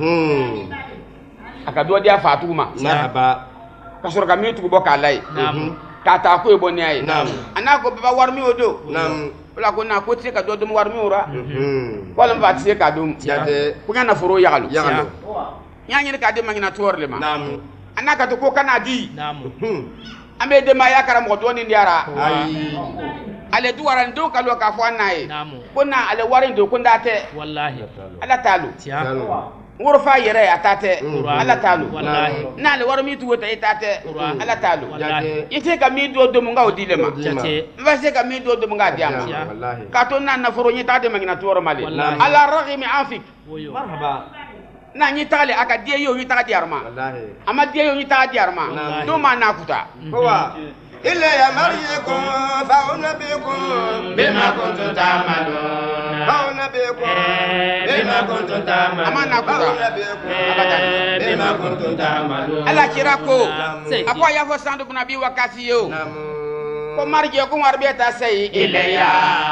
aka do dia fatuma Marhaba. kasoro ka mi tugo boka lay naam ka ta ko e boni ay Naam. anaka baba war mi odo Naam. wala ko na ko tse ka do dum war mi ora Mhm. wala mba tse ka dum Jate. ko na foro yagalu Yagalu. nya nyi ka de mangina torle ma Naam. anaka to ko kana di naam Mhm. ambe de ma yakara mo do ni ndiara Ai. ale duwaran do kalo ka fo nayi naam kuna ale warin do kunda te wallahi ala talu tiens Yalo. ngoro fa yere atate Qur'an. ala talu wallahi na le waro mi tu wota itate Qur'an. ala talu wallahi ite ka mi do mu nga odile ma jate mba se ka mi do mu nga diam Tiens. Wallahi. ka to na na foro nyi tade magina to mali Wallahi. ala raghimi anfik oyo Marhaba. na nyi tale aka die yo nyi tade arma Wallahi. ama die yo nyi tade arma Wallahi. do ma na kuta Huwa. Ile ya marjiukum fa unabiyukum bima kuntum ta'malun. Fa unabiyukum bima kuntum ta'malun. ama na Fa kuta unabiyukum abadan bima kuntum ta'malun. ala kira ko Sayyidi. akwa ya fo sandu kuna bi wakati yo Naam. ko marje ko warbeta say ilayya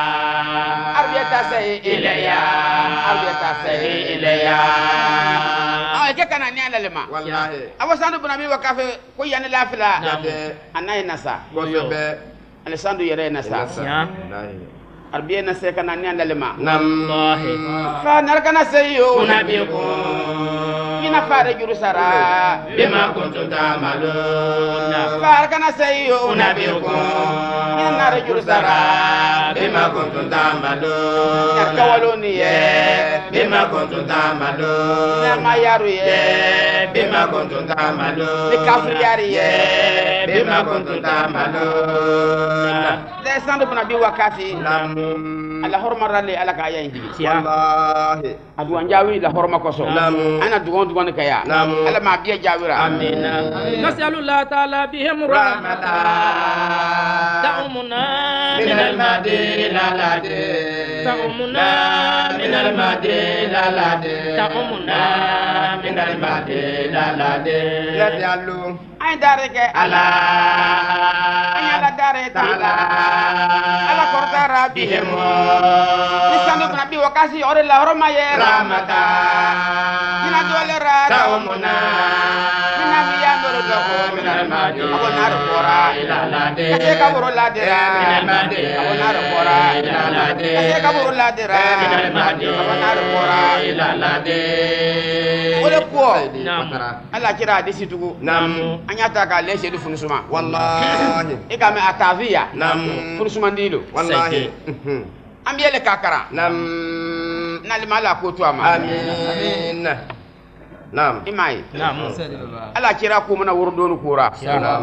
arbeta say ilayya arbeta say ilayya ay ke kana ni alalema Wallahi. awo sandu buna mi wakafe ko yani lafila Jate. anay nasa Gosobe. Alessandro yere na sa arbiye na se kana ni andalema wallahi fa narkana sayo nabikum ina fare juru sara bima kuntum ta'malun fa kana sayo nabikum ina nare juru sara bima kuntum ta'malun ya kawaloni ye bima kuntum ta'malun na mayaru ye bima kuntum ta'malun ni kafriyari ye bima kuntum ta'malun Alessandro buna bi wakati ala horma ralle ala ka aya indi wallahi adu anjawi la horma koso ana dugon kaya ala ma biya jawira amina nasallallahu ta'ala bihim rahmata ta'umuna min al-madi la lade ta'umuna min al-madi la lade ta'umuna min al-madi la lade la diallo ay dare ke ala ay ala dare ta'ala ala kortara bihim nisanu nabi wakasi ore la horma ye rahmata dina dole ra ta'umuna dina biya ndoro doko min al-madi abonar kora la lade kase kaburu ladira min al-madi abonar kora la lade kase kaburu ladira min al-madi abonar kora la lade ole ko nam ala kira disi tugu nam anyata ka lese du funusuma wallahi ikame atavia nam funusuma ndilo wallahi ambiele kakara nam nalimala ko to ama amin nam imai nam ala kira ko mana wurdonu kura nam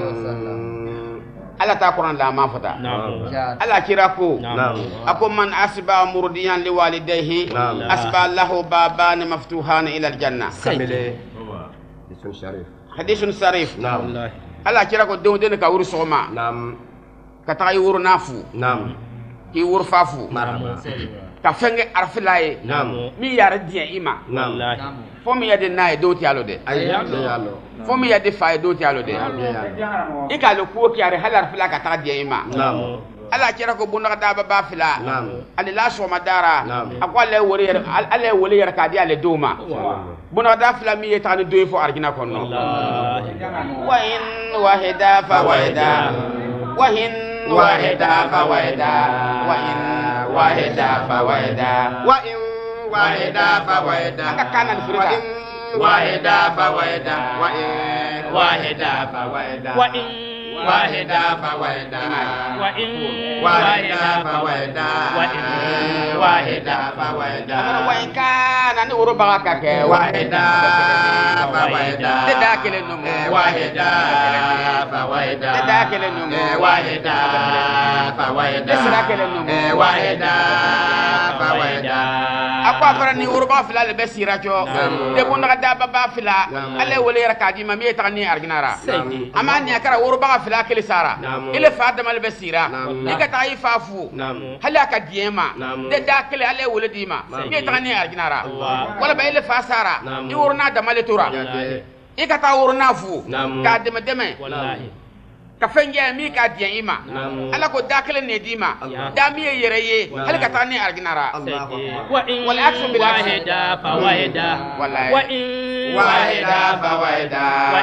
ala ta quran la ma fata nam ala kira ko nam ako man asba murdiyan li walidayhi Naam. asba lahu baban maftuhan ila aljanna kamile isun sharif hadithun sarif nam wallahi ala kira ko dew den ka wuru soma nam ka ta yi wuru nafu nam ki wuru fafu marama ka fenge arfilaye nam mi yar dia ima nam wallahi fo mi yade nae do ti alo de ayyallo yallo fo mi yade fae do ti alo de yallo ikalo ko ki are halar fila ka ta dia ima nam ala kira ko bunna da ba fila nam ali la so madara Naam. akwa le wori yer ale woli yer ka dia le doma bunna da fila mi yeta ni do fo argina konno wallahi wa in wahida fa wahida wa in wahida fa wahida wa in wahida fa wahida wa in wahida fa wahida aka kanan firida wahida fa wahida wa in wahida fa wahida wa in wahida fa wahida wa in wahida fa wahida wa in wahida fa wahida wa in kana ni woro baga ka ke wahida fa wahida de da kele no wahida fa wahida de da kele no wahida fa wahida de sira kele no wahida fa wahida akwa fara ni woro ba fila le be sira cho de bunna da ba fila ale woli yer ka di ma mi yeta ni arginara Seydi. ama ni akara woro ba fila kele sara Naam. ile fa da mal be sira Naam. ni ka ta yi fafu nam hali aka diema Naam. de da kele ale woli di ma mi yeta ni arginara Allah. wala ba ile fa sara Naam. ni woro na da male tora Yake. ikata woro na fu Naam. ka deme wallahi ka fenge mi ka diya ima Naam. ala ko da kele ne di ma Allah. da mi yere ye Naam. hali ka ta ni arginara Allahu akbar wa in والعكس بالعكس. wahida fa wahida والله. wa in wahida fa wahida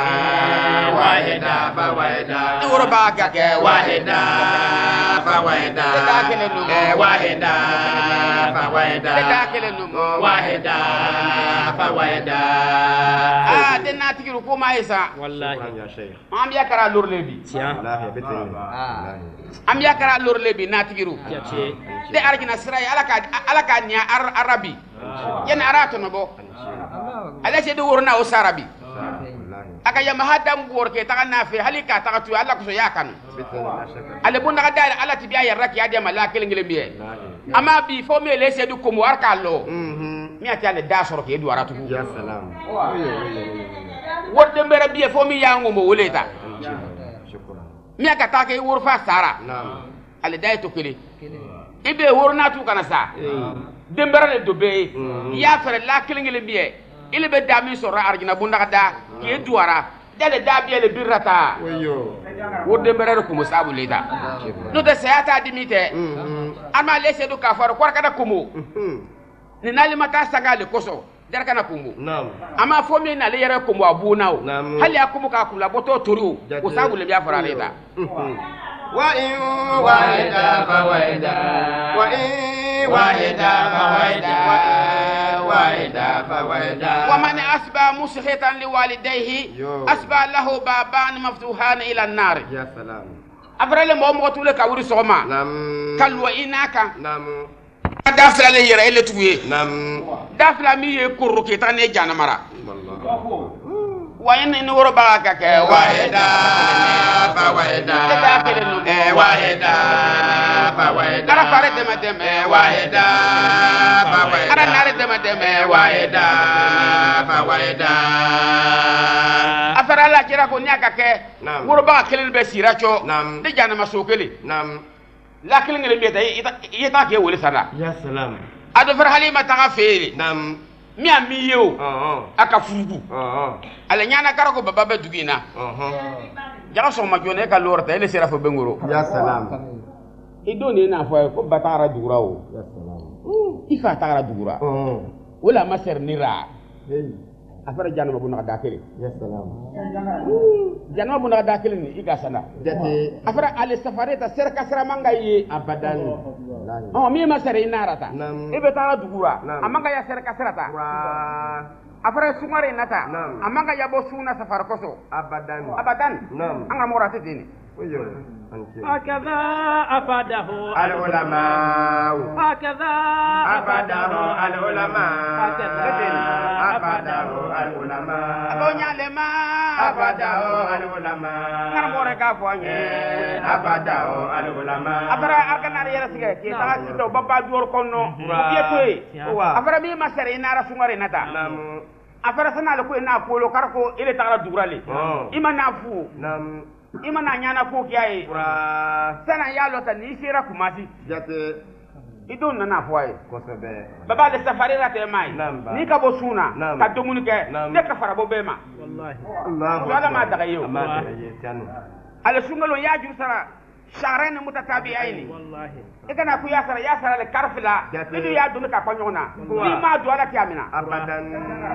wahida fa wahida ni woro ba ka ke wahida fa wahida de da kele no wahida fa wahida de da kele no wahida fa wahida ah de na tigiru ko ma isa wallahi ya sheikh am ya kara lor lebi tiya wallahi bitin wallahi am ya kara lor lebi na tigiru ya ce de argina sirai ala ka nya arabi yen arato no bo ala se de worna o sarabi wallahi aka ya mahadam gor ke ta na fe halika ta tu ala ko so ya kan bitin la shakka ale bunda ka dal ala tibiya yarrak ya de malakil ngile biye wallahi ama bi fo me le se du ko mo warka lo mhm mi ati ale da soro ke du aratu ya salam worde mbere biye fo mi yango mo woleta shukran mi aka ta ke wor fa sara nam ale day to kele ibe worna tu kana sa dembara le dobe ya fere la kilingile biye ile be dami soro argina bunda da ke duara dale da biye le birata wayo worde mbere ko musabu leta no de sayata dimite ama lese du ka faro korka da kumu ni nali mata saga le koso der kana kumu nam ama fo mi na le yere kumu abuna o Naam. hali akumu ka kula boto turu Jate. usabu le biya fara leta وإن واحدا فويدا وإن واحدا فويدا واحدا فويدا ومن أسبى مسخطا لوالديه أسبى له بابان مفتوحان إلى النار يا سلام أفرل مومو تولي كاوري سوما نعم كالو إناكا نعم دافلا لي يرى إلي توي نعم دافلا مي يكورو كيتاني جانا مرا والله وين نورو باكا واحدا فويدا واحدا فويدا أنا فارد دم دم واحدا فويدا أنا نارد دم دم واحدا فويدا أفرل لا كيرا كوني أكاك نعم نورو باكا كلين بسيراتشو نعم دي جانا مسوكلي نعم لا كلين غير يتاكي ولي سنة يا سلام أدو فرحالي ما تغفيري نعم ميا ميو aka furugu ala nyana karako baba be dugina jaga so ma jone ka lorta ele sera fo bengoro ya salam ido ne na fo ko batara dugura o ya salam ifa tara dugura wala maser nira afara janaba bu na dakele ya salam janaba bu na dakele ni iga sana jati afara ale safareta ser kasra manga yi abadan mi maser inarata ibe tara dugura amanga ya ser kasrata afara sungare nata amanga ya bo suna safar koso abadan anga morate dini هكذا أفاده العلماء هكذا أفاده العلماء هكذا أفاده العلماء abonya lema أفاده العلماء ngara more ka fo anye أفاده العلماء afara akana yera sige ki ta to baba jor konno bietoy afara mi masere inara sungare nata afara sana le ko ina polo karko ile tara durale imana fu imana nyana ko kiyaye sana ya lota ni sira kumasi jate idon na foye ko sebe baba le safari rate mai ni ka bo suna ka domuni ke ne ka fara bo bema wallahi Allah wala ma daga yo amma ye tanu ala sungalo ya jur sara sharane mutatabi'aini wallahi igana ku ya sara le karfila idu ya dumi ka panyona ni ma do ala kiamina abadan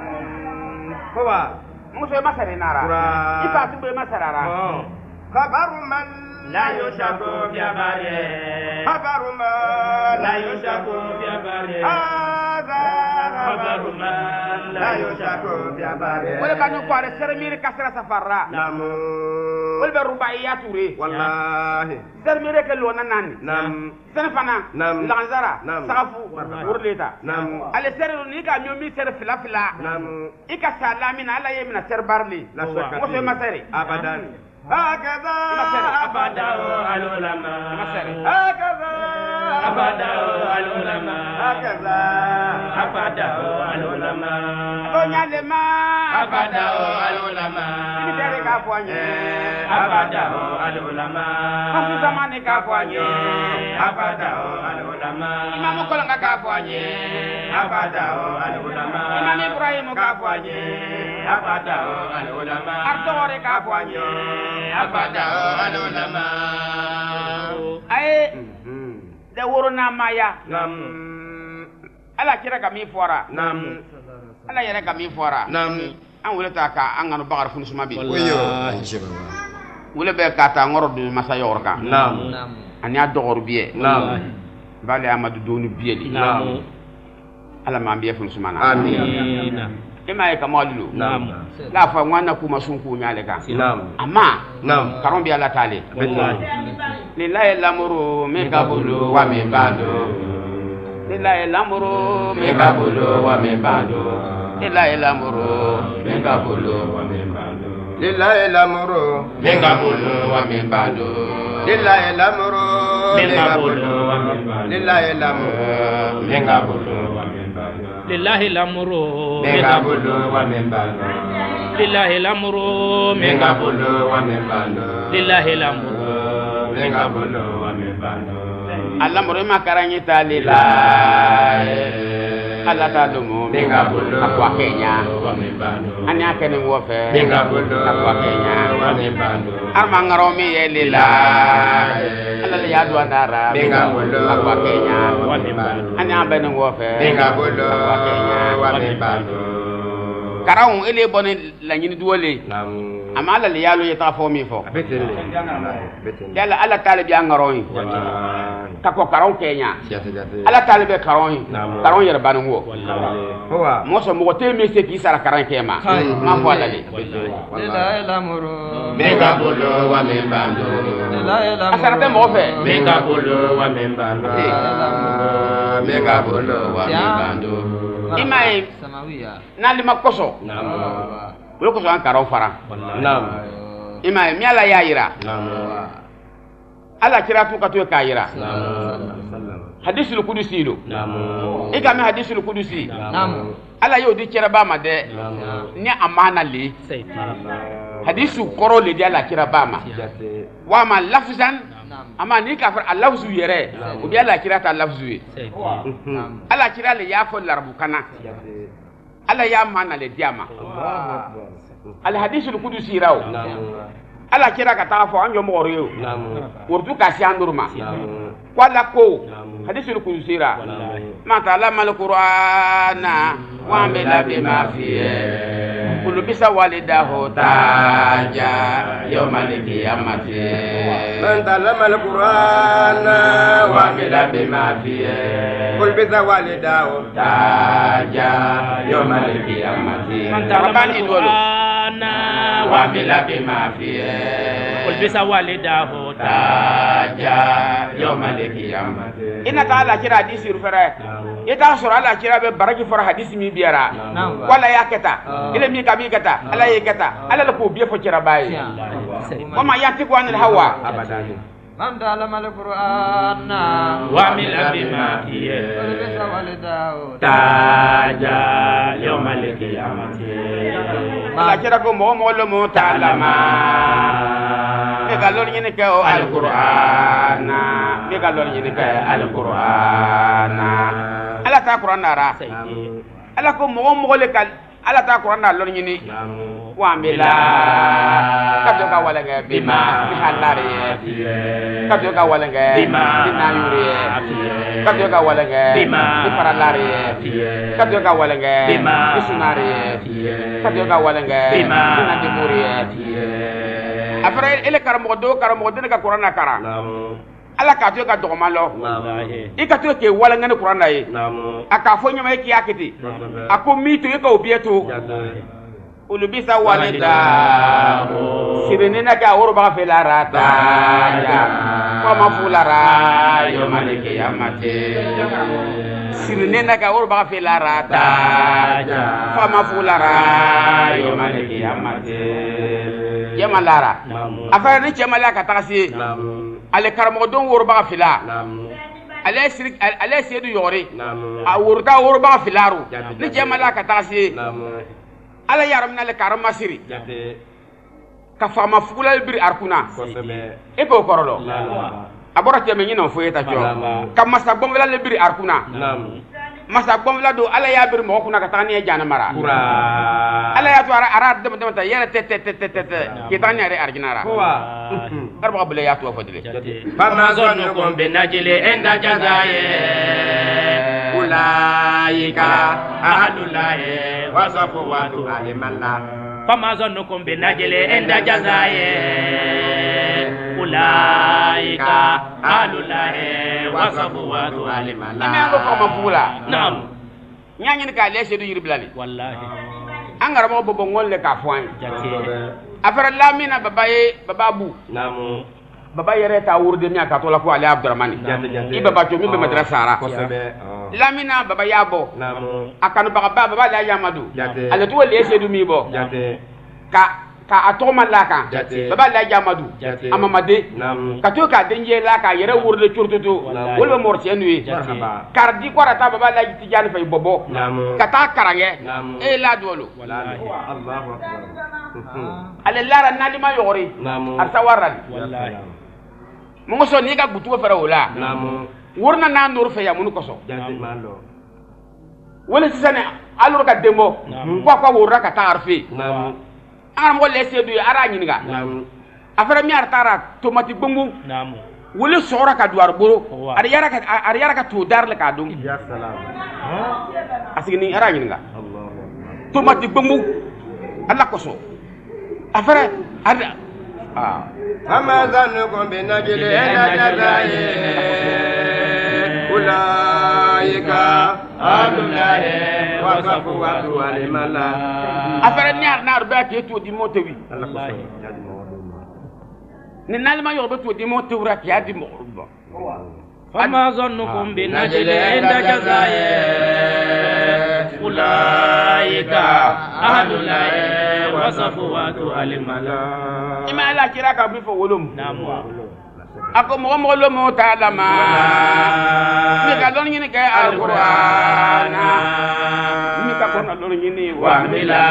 kowa muso masare nara ifa tu be masarara خبر من لا يشك في بره خبر من لا يشك في بره هذا خبر من لا يشك في بره ولا بنو قال سرمير كسر سفرا نعم ولا برباعيات ري والله سرمير كلونا ناني نعم سنفنا نعم لانزارا نعم سقفو ورليتا نعم على سر نيكا نيومي سر فلا فلا نعم إيكا سلامين على يمنا سر بارلي لا شك فيه مسري أبدا هكذا أبدا العلماء هكذا أبدا العلماء هكذا أبدا العلماء بنيا لما أبدا العلماء بيتري كافواني أبدا العلماء في زمان كافواني أبدا العلماء إمام كلنا كافواني أبدا العلماء إمام إبراهيم كافواني أبدا العلماء أرتوري كافواني أبدا العلماء أي دورنا مايا نعم ala kira kami fora نعم ala yere kami fora نعم an wala ta ka an ngano bagar funu suma bi wallahi wala be ka ta ngoro du masa yor ka نعم an ya dogor biye نعم bale amadu donu biye li نعم ala ma biye funu suma na آمين ima e kamalu نعم la fa ngwana kuma sun ku nyale ka نعم amma نعم karon bi ala tale بالله lillahi lamuru min qabulu wa min ba'du lillahi lamuru min qabulu wa min ba'du lillahi lamuru min qabulu wa min ba'du لله الأمر min qabulu wa min ba'du لله الأمر min qabulu wa min ba'du لله الأمر min qabulu wa min ba'du lillahi lamru min qabulu wa min ba'du lillahi lamru min qabulu wa min ba'du lillahi lamru min qabulu wa min ba'du Allah mure makaranya talila Allah tadumu min qabulu akwa Kenya ani akene wofe min qabulu akwa Kenya arma ngaromi yelila Allah ya dua dara min qabulu akwa Kenya ani abene wofe min qabulu akwa Kenya karang ele bone la nyini duole amma ala le yalo yeta fo mi fo betele yalla ala talibi angaroyi ka ko karon kenya ala talibe karon yere banu wo hoa mo so mo te mi se ki sara karan kema ma fo ala le la ila muru mega bolo wa membando la ila asara te mo fe mega bolo wa membando mega bolo wa membando imai samawiya nali makoso wolo ko so an karon fara nam imai mi ala ya yira nam ala kira tu ka to ka yira nam hadisul qudusi lo nam e ka mi hadisul qudusi nam ala yo di kira ba ma de ni amana le hadisu koro le di ala kira ba ma wa ma lafzan ama ni ka far lafzu yere o bi ala kira ta lafzu ye ala kira le ya fo larbu kana ala ya mana le diama al hadisul qudusi raw ala kira ka ta fo an yo mo reyo wurtu ka si andurma kwala ko hadisul qudusi ra ma ta la mal qur'ana wa amila bima fihi kullu bisa walidahu taja yawmal qiyamati man talama al-qur'ana wa amila bima fihi kul bisa walidahu taja yawmal qiyamati man talama al-qur'ana wa amila bima fihi kul bisa walidahu taja yawmal qiyamati inna ta'ala kira hadisi rufara ita sura ala kira be baraki fara hadisi mi biara wala ya keta ile mi ka mi keta ala ye keta ala la ko biye fo kira baye ko ma yanti ko anil hawa abadan man talama al-qur'ana wa amila bima fihi bisa walidahu taja yawmal qiyamati ala kira ko mo lo mo talama e galor nyine ke o al-qur'ana e galor nyine ke al-qur'ana ala ta qur'an nara ala ko mo le kal ala ta qur'an na lor nyini wa amila ka to ka wala ga bima halari ka to ka wala ga bima yuri ka to ka wala ga bima paralari ka to ka wala ga bima sunari ka to ka wala ga bima nadimuri après ele karamo do ne ka qur'an na kara ala ka to ka dogoma lo i ka to ke wala ngane qur'an na ye aka fo nyama ki akiti ako mi to ka obieto ulubisa walida sirenena ka woro ba fe la rata fa ma fulara yo malike yamate sirenena ka woro ba fe la rata fa ma fulara yo malike yamate yamalara afara ni chemala ka takasi ale karamo don woro ba fila ale sedu yori a woro ta woro ba filaru ni chemala ka takasi ala yaramna le karama siri ka fama fugula bir arkuna e ko korolo abora teme nyino fo eta jo ka masa bomla le bir arkuna masa bomla do ala ya bir mo kuna ka tani e jana mara ala ya to ara dem ta yere te ki tani are arginara arba bele ya to fo dile fama zonnukum bi najli inda jazaye ulaika ahlullahi wa safwatu alimalla fama zonnukum bi najli inda jazaye ulaika ahlullahi wa safwatu alimalla ime ngo fama fula naam nyanyi ka lese du yirblali wallahi angara mo bobo ngolle ka foin jati afara lamina bababu namu baba yere ta wurde nya ka tola ko ali abdurrahman i baba to mi be madrasa ara lamina baba yabo namu akanu baba la yamadu Jate. ale to le sedu mi bo jate ka atoma laka Jate. baba la yamadu Jate. amamade namu ka to ka denje laka yere wurde churtutu Naam. wolbe morti enui marhaba kardi korata baba la tijani fay bobo namu ka ta karange Naam. e la dolo Allahu akbar ale lara nalima yori namu arsawaran wallahi mo so ni ka gutu fara wala namu wurna na nur fe ya munu koso jate malo wala sisane alur ka dembo kwa wurra ka tarfi namu an mo le sedu ara nyinga namu afara mi artara tomati gbungu naam wala sora ka duar boro Wow. ar yara ka to dar le ka dum ya salam asigini ara nyinga Allahu akbar tomati gbungu alla koso afara ada فما ظنكم بالنجل عند جزاء أولئك أهل الله وصفوة الملا afara nyar nar ba ke to di motawi ni nalma yo to di motawra ya di mo فما ظنكم بالنجل عند جزاء أولئك أهل الله وصفوة الملا ima la kira ka bi fo wolum نعم ako mo lo mo taala ma ni ka don ni ka alquran ni ka ko na don ni wa وعملا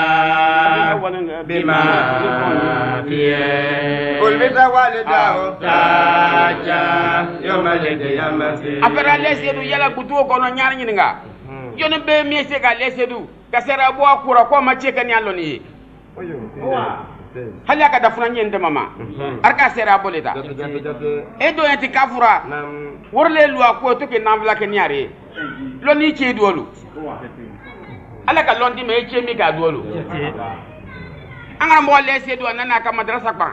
بما فيه قل بزوالده تاجا يوم القيامة afara lesedu yala gutu ko no nyar ni nga yone be mi se ka lesedu ka sera bo akura ko ma che kan yallo ni hali aka da funan yende mama arka sera boleta e do yati kafura worle luwa ko to ke namla ke nyare lo ni che dolu ala ka londi me che mi ga dolu anga mo lesedu anana ka madrasa pa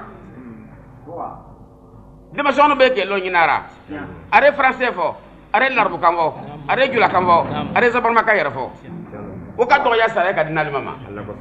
dema sono be ke lo nyinara are français fo are larbu kan fo are jula kan fo are zabar makayra fo o ka to ya sare ka dinal mama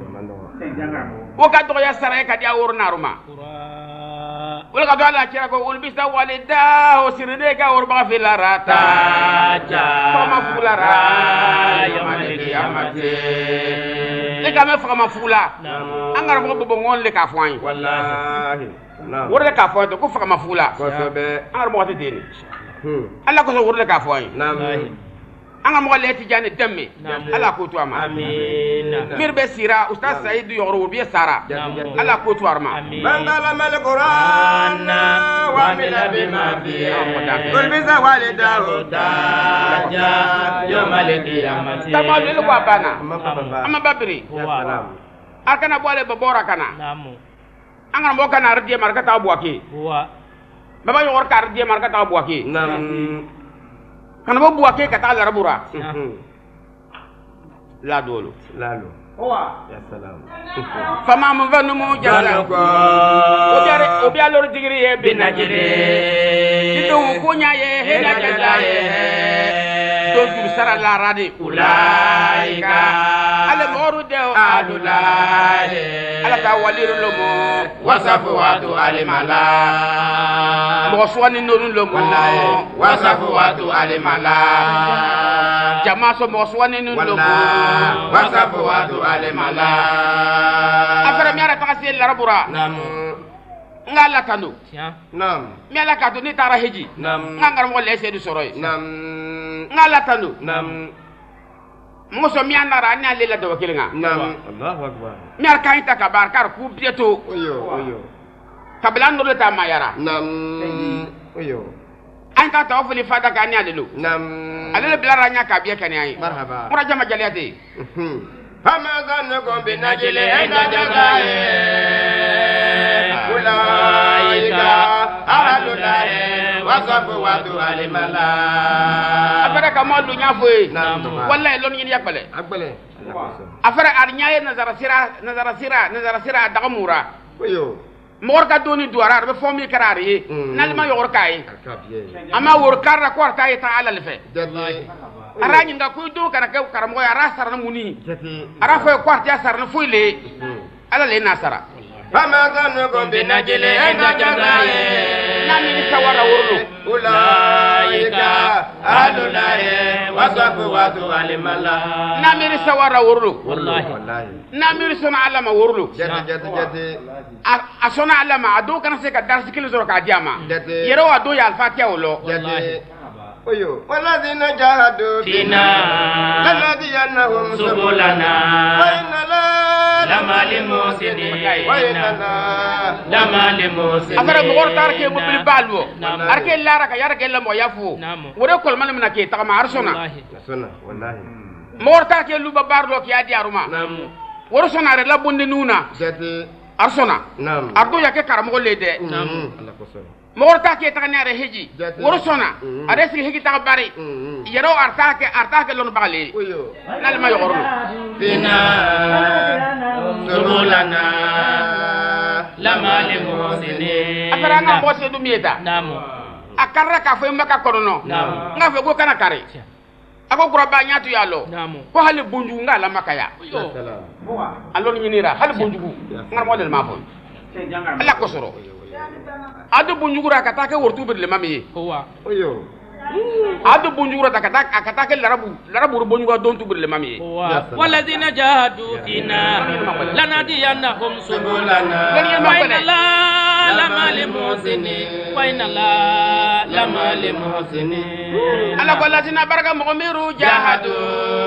o ka to ya sare ka dia worna ruma wala ka dala kira ko ul bisa walida o sirde ka wor ba filarata تاجا fama fulara يوم القيامة le ka me fama fula angara mo bo ngon le ka fwan والله نعم wor le ka fwan to ko fama fula كسبه angara mo te deni alla ko so wor le ka fwan نعم anga mo le ti jani demme alla ko to ama آمين mir be sira ustaz said yoro bi sara alla ko to arma من ظلم القرآن وعمل بما فيه قل بزوالده تاجا يوم القيامة tama le ko bana ama babri السلام akana bole babora kana نعم anga mo kana ardiye marka ta buaki هو baba yor ka ardiye marka ta buaki نعم kana bo buaki ka ta larabura la dolo لالو يا سلام fama mo vanu mo jala o bi alor digri e binajire dido ko nyaaye he na jaye do du sara la rade ulaika ale moru de adulai ala ta waliru lomo wasafwatu alimala mo swani nonu lomo wasafwatu alimala jama so mo swani nonu lomo wasafwatu alimala afara mi ara ta la rabura نعم ngala kanu نعم mi ala kadu ni tara heji نعم ngangar mo lese du soroy نعم ngala tanu نعم muso mi anara ni alela do wakilinga نعم الله أكبر mi ar kaita ka bar kar ku bieto أيوه أيوه kablan do ta mayara نعم أيوه anta ta ofuli fada ka ni alelu نعم alelu bilara nya ka bie kan ai مرحبا mura jama jaliate فما ظنكم بالنجل عند جزاء أولئك أهل الله وصفوة الملا afara ka mo lu nya foe نعم wallahi lon yin yakbale أقبل afara ar nyaaye nazara sira daga mura أيوه mor ka doni duara be fomi karari nalma yor kai أكابيه ama wor karra kwarta ita ala lefe جدي arani nga ko do kana ka karamo ya rasar na muni جدي ara fo kwarta sar na foile ala le nasara فما ظنكم بالنجل عند جزاء nani ni sawara worlo أولئك أهل الله وصفوة الملا nami ni sawara worlo والله والله nami ni sona alama worlo جدي جدي جدي a sona alama ado kana se ka darsi kilo zoro ka diama جدي yero ado ya alfatiha wolo جدي أيوه والذين جاهدوا فينا لنهدينهم سبلنا وإن لا لما لمحسنين وإن لا لما لمحسنين afara bogor tarke bo bil balwo نعم. arke lara ka yara ke lamo yafu نعم. wore kol man mina ke tagama arsona والله سنة والله mor tarke luba barlo ke adi aruma نعم woro sona re labonde nuna جدي arsona نعم ardo yake karamo lede الله كسر morta ke ta ne re hiji woro sona are si hiji ta bari yero arta ke lon bale nal ma yorno fina subulana lama le musini akara nga bosse du mieta namu akarra ka fo mbaka kono nga fe go kana kare ako kuraba nyatu yalo ko hali bunju nga la makaya alon nyinira hali bunju ngar model ma fo ala ko soro adu bunju ra kata ke wortu be le mami oyo adu bunju ra kata ke larabu bunju ga don tu be le mami walladhina jahadu fina lanadiyannahum subulana lama lil muhsinin wa inna lama lil muhsinin ala ko latina baraka mo miru jahadu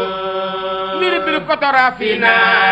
miri bir kotora fina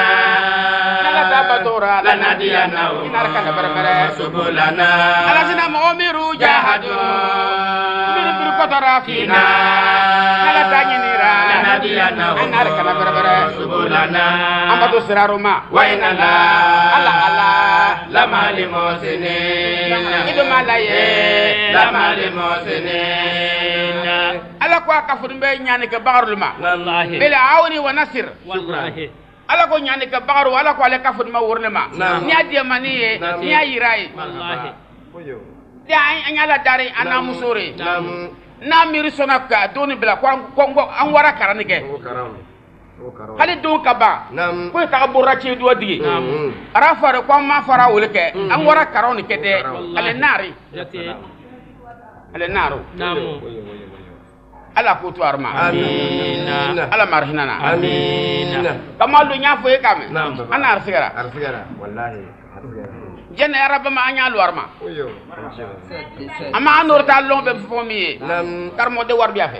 ala tabatora lanadiyannahum inar kana barabara subulana ala sina mo miru jahadu miri bir kotora fina ala tanyinira lanadiyannahum inar kana barabara subulana ambatu siraruma wa inna ala lama lil muhsinin ido malaye lama lil muhsinin ala ko akafur be nyane ke bagarulma wallahi bila awni wa nasir wallahi ala ko nyane ke bagaru ala ko ale kafur ma wurnema ni adiya maniye ni ayirai wallahi da anyala dari ana musore na miri sonaka doni bila ko an wara karanike hali don kaba ko ta borra ci do digi ara fare ko ma fara wulke an wara karoni kede ale nari ale naro namu ala ko to arma amin ala marhinana amin kamalu nya fo e kame ana arsigara wallahi jenne araba ma anya lu arma ama anor ta long be fo mi karmo de war biafe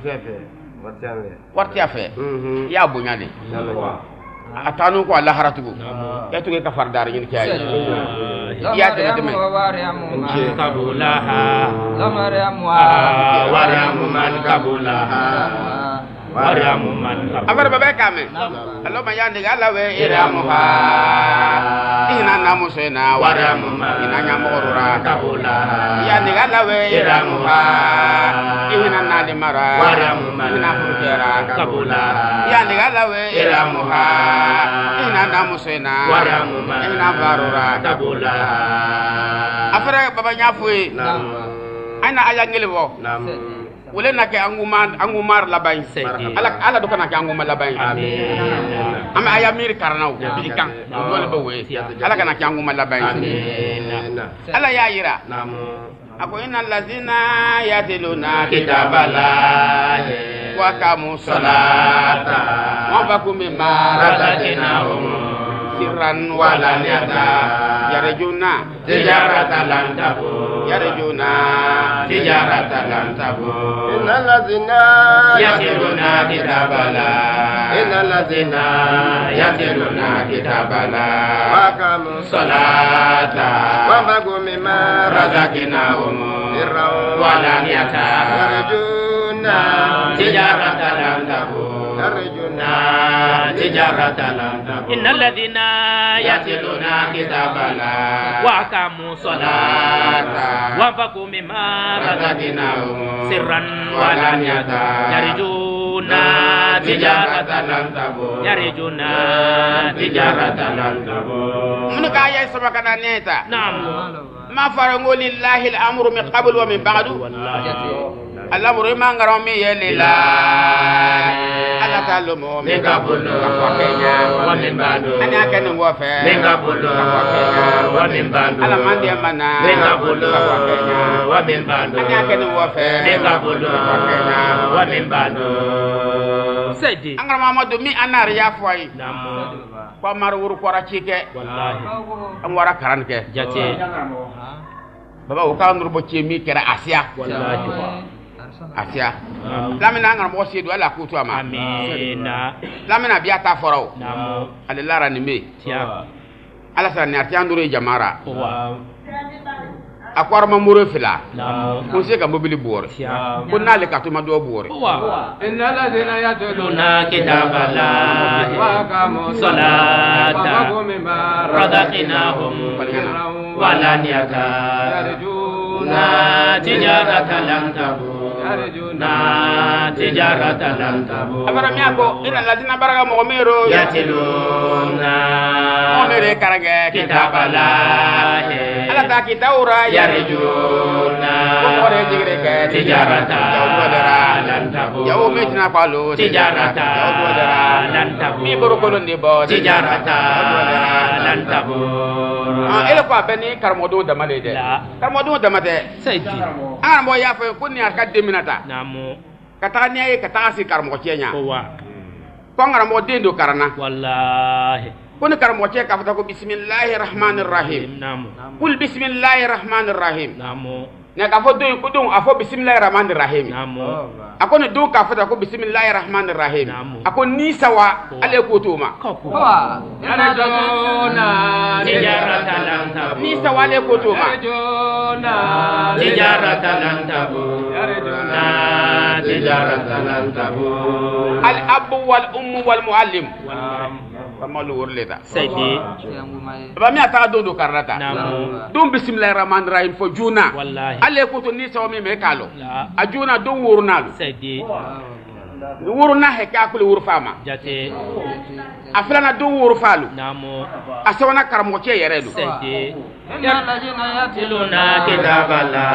warti afe ya bunyane atanu ko Allah haratugo ya tuge ka fardar ngin kiyaye ya de de men kabulaha waramu man kabulaha waramu man abar babe kame Allah ma yande gala we iramuha ina namusena waramu man ina nyamorura kabulaha yande gala we iramuha ina nalimara waramu man ina fujera kabulaha yande gala we iramuha ina namusena waramu man ina barura kabulaha afere baba nyafui ana ayangele wo wala na ke angumar labay ala do kana ke angumar labay amin ama ayamir karnaw bikan wala ba we ala kana ke angumar labay amin ala ya yira ako innal ladzina yatiluna kitaballahi wa qamu salata wa bakum mimma razaqnahum sirran wa laniyata yarjuna tijaratan lan tabur yarjuna tijaratan lan tabur innal ladzina yatiluna kitabala innal ladzina yatiluna kitabala wa qamu salata wa bakum mimma razaqnahum sirran wa laniyata yarjuna tijaratan lan tabur yarjuna tijaratan lan tabur innal ladhina yatiluna kitabala wa aqamu salata wa anfaqu mimma razaqnahum sirran wa alaniyata yarjuna tijaratan lan tabur yarjuna tijaratan lan tabur mun ka ya sama kana neta na'am ma farango lillahi al-amru min qabl wa min ba'du al-amru ma ngaro mi lillahi ala talumu min qabl wa min ba'du ana kan ngo fe min qabl wa min ba'du ala man dia mana min qabl wa min ba'du ana kan ngo fe min qabl wa min ba'du sedi angara mamadu mi anar ya foi na'am ko mar wuru ko ra cike wallahi am wara karan ke jati baba o ka ndur bo ci mi kera asia wallahi asia lamina ngara mo sedu ala kutu ama amina lamina biya ta foro na'am ala lara ni me tiya ala sa ni arti andure jamara wa akwar ma muro fila na'am ko se ka mobili bor tiya ko na le ka to ma do bor wa innal ladzina yatluna kitaballahi wa aqamu salata mimma razaqnahum wa alaniyata yarjuna تجارة لن تبور تجارة لن تبور afara mi ako ina lazina baraka mo mero يتلون mere karage كتاب الله ala ta kitaura يرجون ore jigre ke تجارة لن تبور yawo metina palo تجارة لن تبور mi borokolo ndi bo تجارة لن تبور ele ko beni karmodo da malede karmodo da mate سيدي an mo ya fa kunni arka deminata نامو kata ni ay kata si karmo kenya هو ko ngara mo dendo karana والله kun karmo ke ka fata ko bismillahir rahmanir rahim نامو kul bismillahir rahmanir rahim نامو ne ka fo do ko don afo bismillahir rahmanir rahim نامو akon do ka fata ko bismillahir rahmanir rahim Namu. akon ni sawa ale ko tuma كوكو يرجون تجارة لن تبور ni sawa ale ko tuma يرجون تجارة لن تبور تجارة لن تبور al abu wal ummu wal muallim kamalu worleta سيدي ba mi ata do karata نامو dum bismillahir rahmanir rahim fo juna والله ale ko to ni sawa mi me kalo لا ajuna do wurnalu سيدي wurna he ka ko wurfama جاتي aflana do wurfalu نامو asona karmo ke yeredu سيدي إن الذين يتلون كتاب الله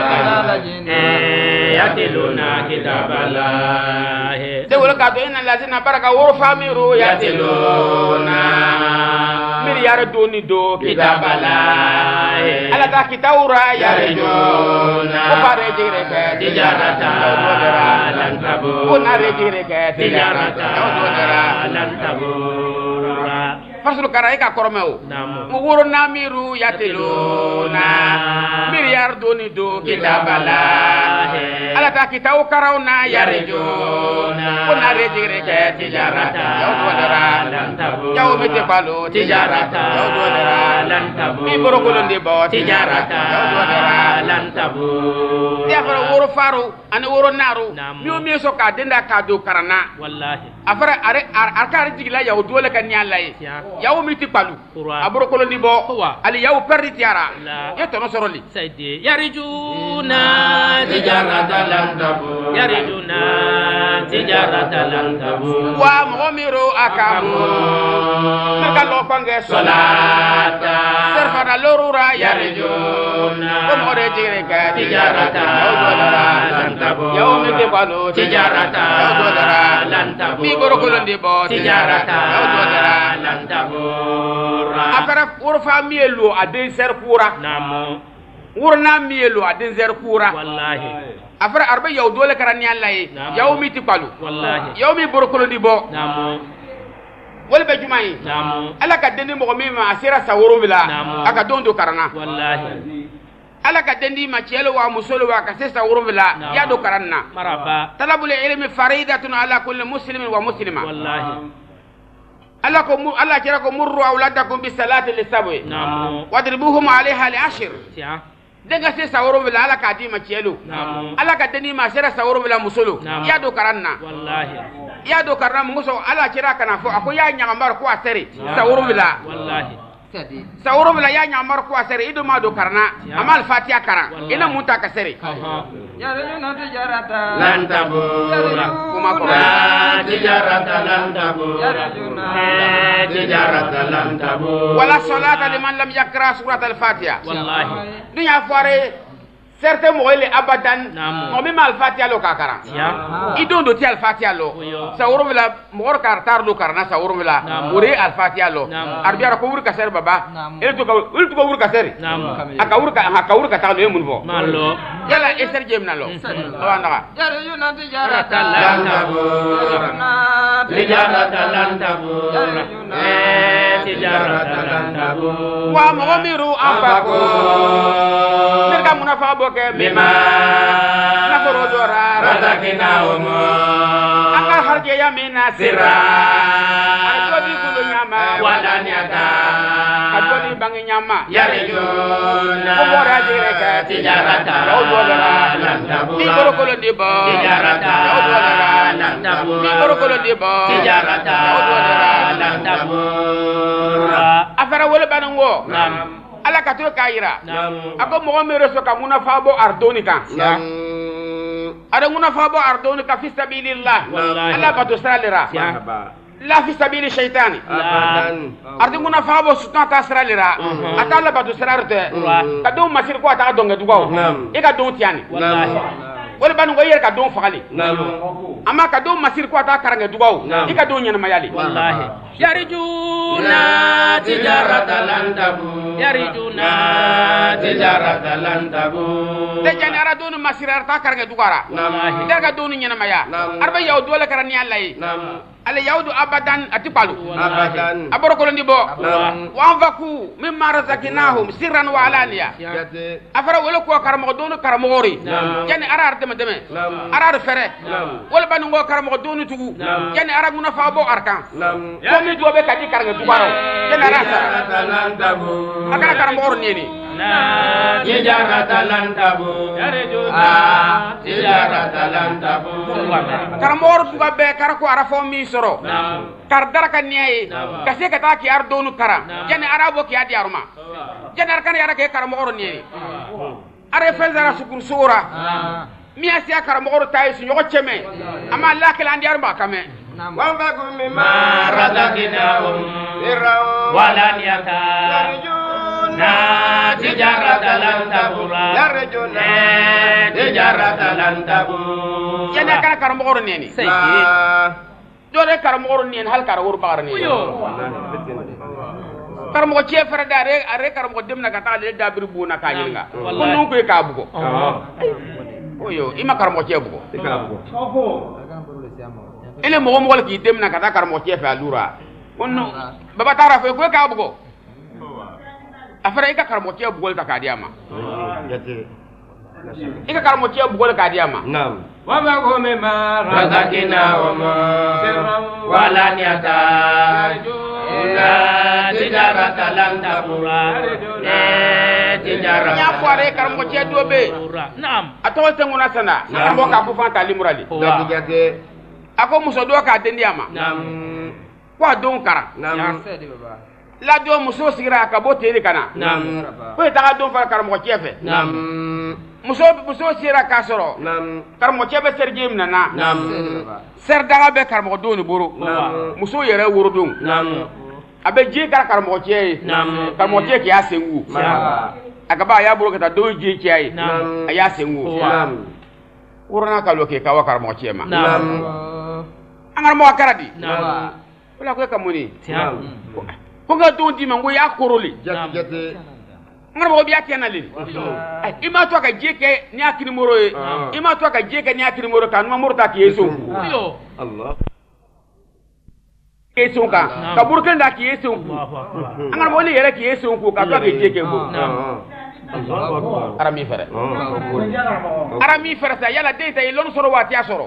يتلون كتاب الله de wala ka do ina lazina baraka wurfamiru yatiluna mir yara do ni do كتاب الله ala ta kitaura يرجون ko pare jire ke تجارة لن تبور ko na re jire ke تجارة لن تبور fasul karai ka koromeo نامو mu wuro na miru yatiluna mir yar do ni do kitabala ala ta kitaw karawna yarjuna ko na re jire ke تجارة لن تبور yaw mete balo تجارة لن تبور mi borokolo ndi bo تجارة لن تبور ya fara wuro faru ani wuro naru Namu. mi o mi so ka denda ka do karana والله afara are arkar jigla yaw dole kan nyalay yaw mi ti palu Kura. aborokolo ndi bo Kuwa. ali yaw perdi tiara La. ye tono soroli سيدي يرجون تجارة لن تبور يرجون تجارة لن تبور wa mo miro akamu me ka lo konge صلاة serfana lorura يرجون ko mo re jire ka تجارة لن تبور yaw mi ti palu تجارة لن تبور mi borokolo ndi bo تجارة لن تبور afara wuro fa mielu adin ser kura نامو wuro na mielu adin ser kura والله afara arba yaw dole karan nyalay Namu. yaw mi ti palu والله yaw mi borokolo ndi bo نامو wala be jumai نامو ala ka dendi mo mi ma asira sawuru bila Namu. aka dondo karana والله ala ka dendi ma chelo wa musolo wa ka sesa wuru bila Namu. ya do karanna مرحبا talabul ilmi faridatun ala kulli muslimin wa muslima والله Allah kira ko murru auladakum bis salati lisabwi نامو wadribuhum alaiha li ashir تيا denga sesa wuru bila ala ka di ma chelo نامو ala ka dendi ma sera sawuru bila musolo Namu. ya do karanna والله ya do karanna muso ala kira kana fo ako ya nyagamar ko asere sawuru bila والله sawuru bila ya nyamar ko asere ido ma do karna Ya. amal fatiha kara Wallahi. ina munta ka sere أها يرجون تجارة لن تبور kuma ko تجارة لن تبور يرجون تجارة لن تبور wala salata liman lam yakra surat al fatiha والله dunya foare certain mo ile abadan Namu. mo mi mal fatiha lo ka kara تيا idon do ti al fatiha lo Oyo. sawuru bila mo or kar tar lo karna sawuru bila Namu. ure al fatiha lo Namu. arbiara ko wur ka ser baba Namu. ele to ko wur ka ser نعم aka wur ka ta lo mun fo مالو yala eser jemna lo wa ndaka يرجون تجارة لن تبور تجارة لن تبور تجارة لن تبور wa mo miru ambako merga munafa boke بما na foro dora رزقناهم aka harje yamina سرا Ajodi kulu nyama ودنيا ajodi bangi nyama يرجون Kubora jireka تجارة لن mi boro تبور kolo dibo تجارة لن mi boro تبور kolo dibo تجارة لن تبور afara wala banango نعم ala ka to ka yira Naam. ako mo me reso ka muna fa bo ardoni kan ada muna fa bo ardoni ka fi sabilillah Wallahi. ala ba to salira la fi sabili shaytani ardi muna fa bo sutna ta salira atala ba to salarte ka do masir ko ta donga dugaw e ka do tiani Wallahi. wala banu go yer ka do fagali amma ka do masir ko ta karange dugaw e ka do nyana mayali Wallahi. Yarijuna tijarata lan tabu. Yarijuna tijarata lan tabu. de jani ara do masir ta karange dugara Wallahi. daga do nyana maya arba yaw do la karani allahi ala yaudu abadan atipalu aboro ko ndi bo wa anfaku mimma razaqnahum sirran wa alaniya afara wala ko karamo donu karamori jani ara deme deme ara fere wala banu ngo karamo donu tugu jani ara muna fa bo arkan ko mi do be kadi karanga tugaro jani ara sa akara karamo ni Tijarata lan tabu. Tijarata lan tabu. karamor tuga be karako ara fo mi soro kar daraka niayi kase kata ki ar donu kara jani arabo ki adi aruma jani arkan yara ke karamor ni are fezara sukur sura mi asia karamor tay su nyoko cheme ama lakil andi arba kame وانفقوا مما Ma razaqnahum سرا walan yata. يرجون Tijarata lan tabura. يرجون Tijarata lan tabu. jani akara karamor ni dole karamor ni hal kar ur bagar ni karamo che fere dare are karamo demna kata le dabir buna ka yinga kunun ko ka bugo oyo ima karamo che bugo ele mo mo wala ki demna kata karamo che fa lura kunnu baba tara fe ko ka bugo afara ika karamo che bugo ta ka diama ika karamo che bugo ka diama نعم وابقوا مما Razaqnahum walan yata. Tijarata lan tabura. Tijarata. nya foare karamo che dobe Naam. atol tenguna sana karamo ka ku fanta limurali ako muso do ka dendiama Naam. kwa don kara نعم la do muso sigira ka bo teri kana Naam. ko ta don fa karamo chefe Naam. muso sigira ka soro نعم karamo chebe sergim nana Naam. ser daga be karamo do ni buru muso yere wuro don Naam. abe je kar karamo che Naam. karamo che ki asengu aga ba ya buru ka do je ki ai Naam. aya sengu نعم urana ka lo ke ka wa karamo che ma Naam. angar mo karadi Naam. wala ko kamuni Tiam. ko ga don di mango ya koroli جت ngar mo biya kenali ima to ka je ke ni akini moro e ima to ka je ke ni akini moro kan ma moro ta ki yeso Yo. الله yeso ka ka burkan da ki yeso Allahu akbar. angar mo le yere ki yeso ko ka to ka je ke bo الله أكبر ara mi fere ara mi fere sa yala de tay lon soro wati asoro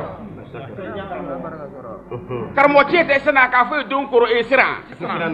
kar mo che te sana ka fo don koro e sira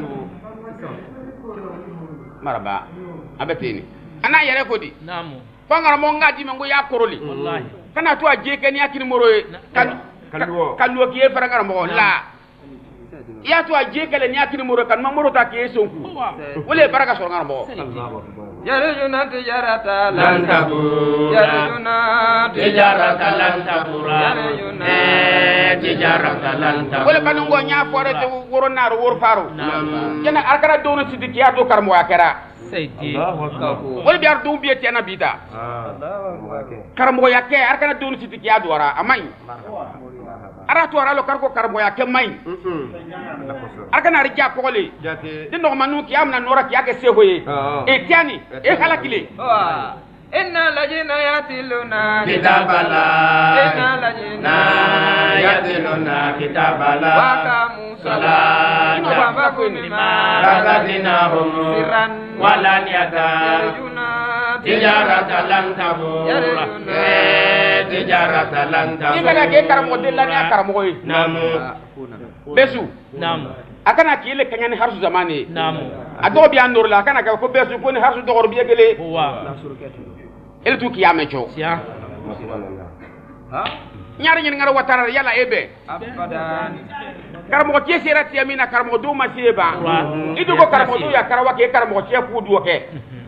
maraba abetini ana yere ko di Naam. ko ngar mo ngadi mango ya koroli Wallahi. kana to a je ke ni akini moro e kan lo ki e fere ngar mo la ya to a je ke le ni akini moro kan ma moro ta ki yeso ku wole baraka so ngar mo يرجون تجارة Lan tabura. يرجون Tijarata lan tabura. Tijarata lan tabura. wole banungo nya fore te woro nar wor faru Naam. jena arkara dono sidiki ya to karmo akara Sayyidi. wole biar dum biye tiana bita karmo ya ke arkana dono sidiki ya dora amai ara to ara lo karko karmo ya ke mai arkana rija kokole جت din no manu ki amna nora ki ake sehoye e tiani e halakile إن الذين يأتلون Kitabala. إن الذين Na yatiluna kitabala. وأقاموا Salat. وأنفقوا مما Razaqnahum walan yata. يرجون Tijarata lan tabura. Tijarata lan ni kana tabura. ke karmo de la ni karmo yi Naam. besu Naam. akana ki le kanyani harsu zamani Naam. ado bi andor la kana ka ko besu ko ni harsu dogor bi yegele Huwa. el tu ki yamecho Sia. nyari nyen ngara watara yala ebe أبدا karamo ke sera ti amina karamo do ma sieba idu ko karamo do ya karawa ke karamo ke ku do ke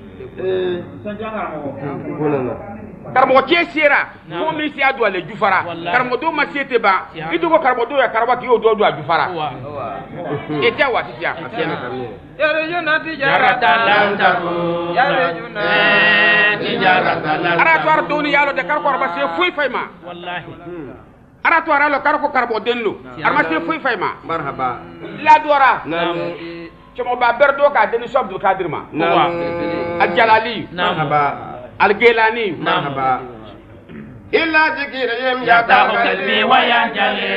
karamo ke sera ko mi si adu ale jufara karamo do ma siete ba idu ko karamo do ya karawa ke o do jufara ete wa ti ya yarejuna tijarata lam taku yarejuna tijarata lam ara to ar doni yalo de kar ko ba se fuy fayma wallahi ara to ara lo kar ko karbo denlo arma se fuy fayma marhaba la dora nam chamo ba berdo ka deni Abdul Kadir ma al Jalali marhaba al Gelani marhaba illa zikirihim ya ta qalbi wa yanjali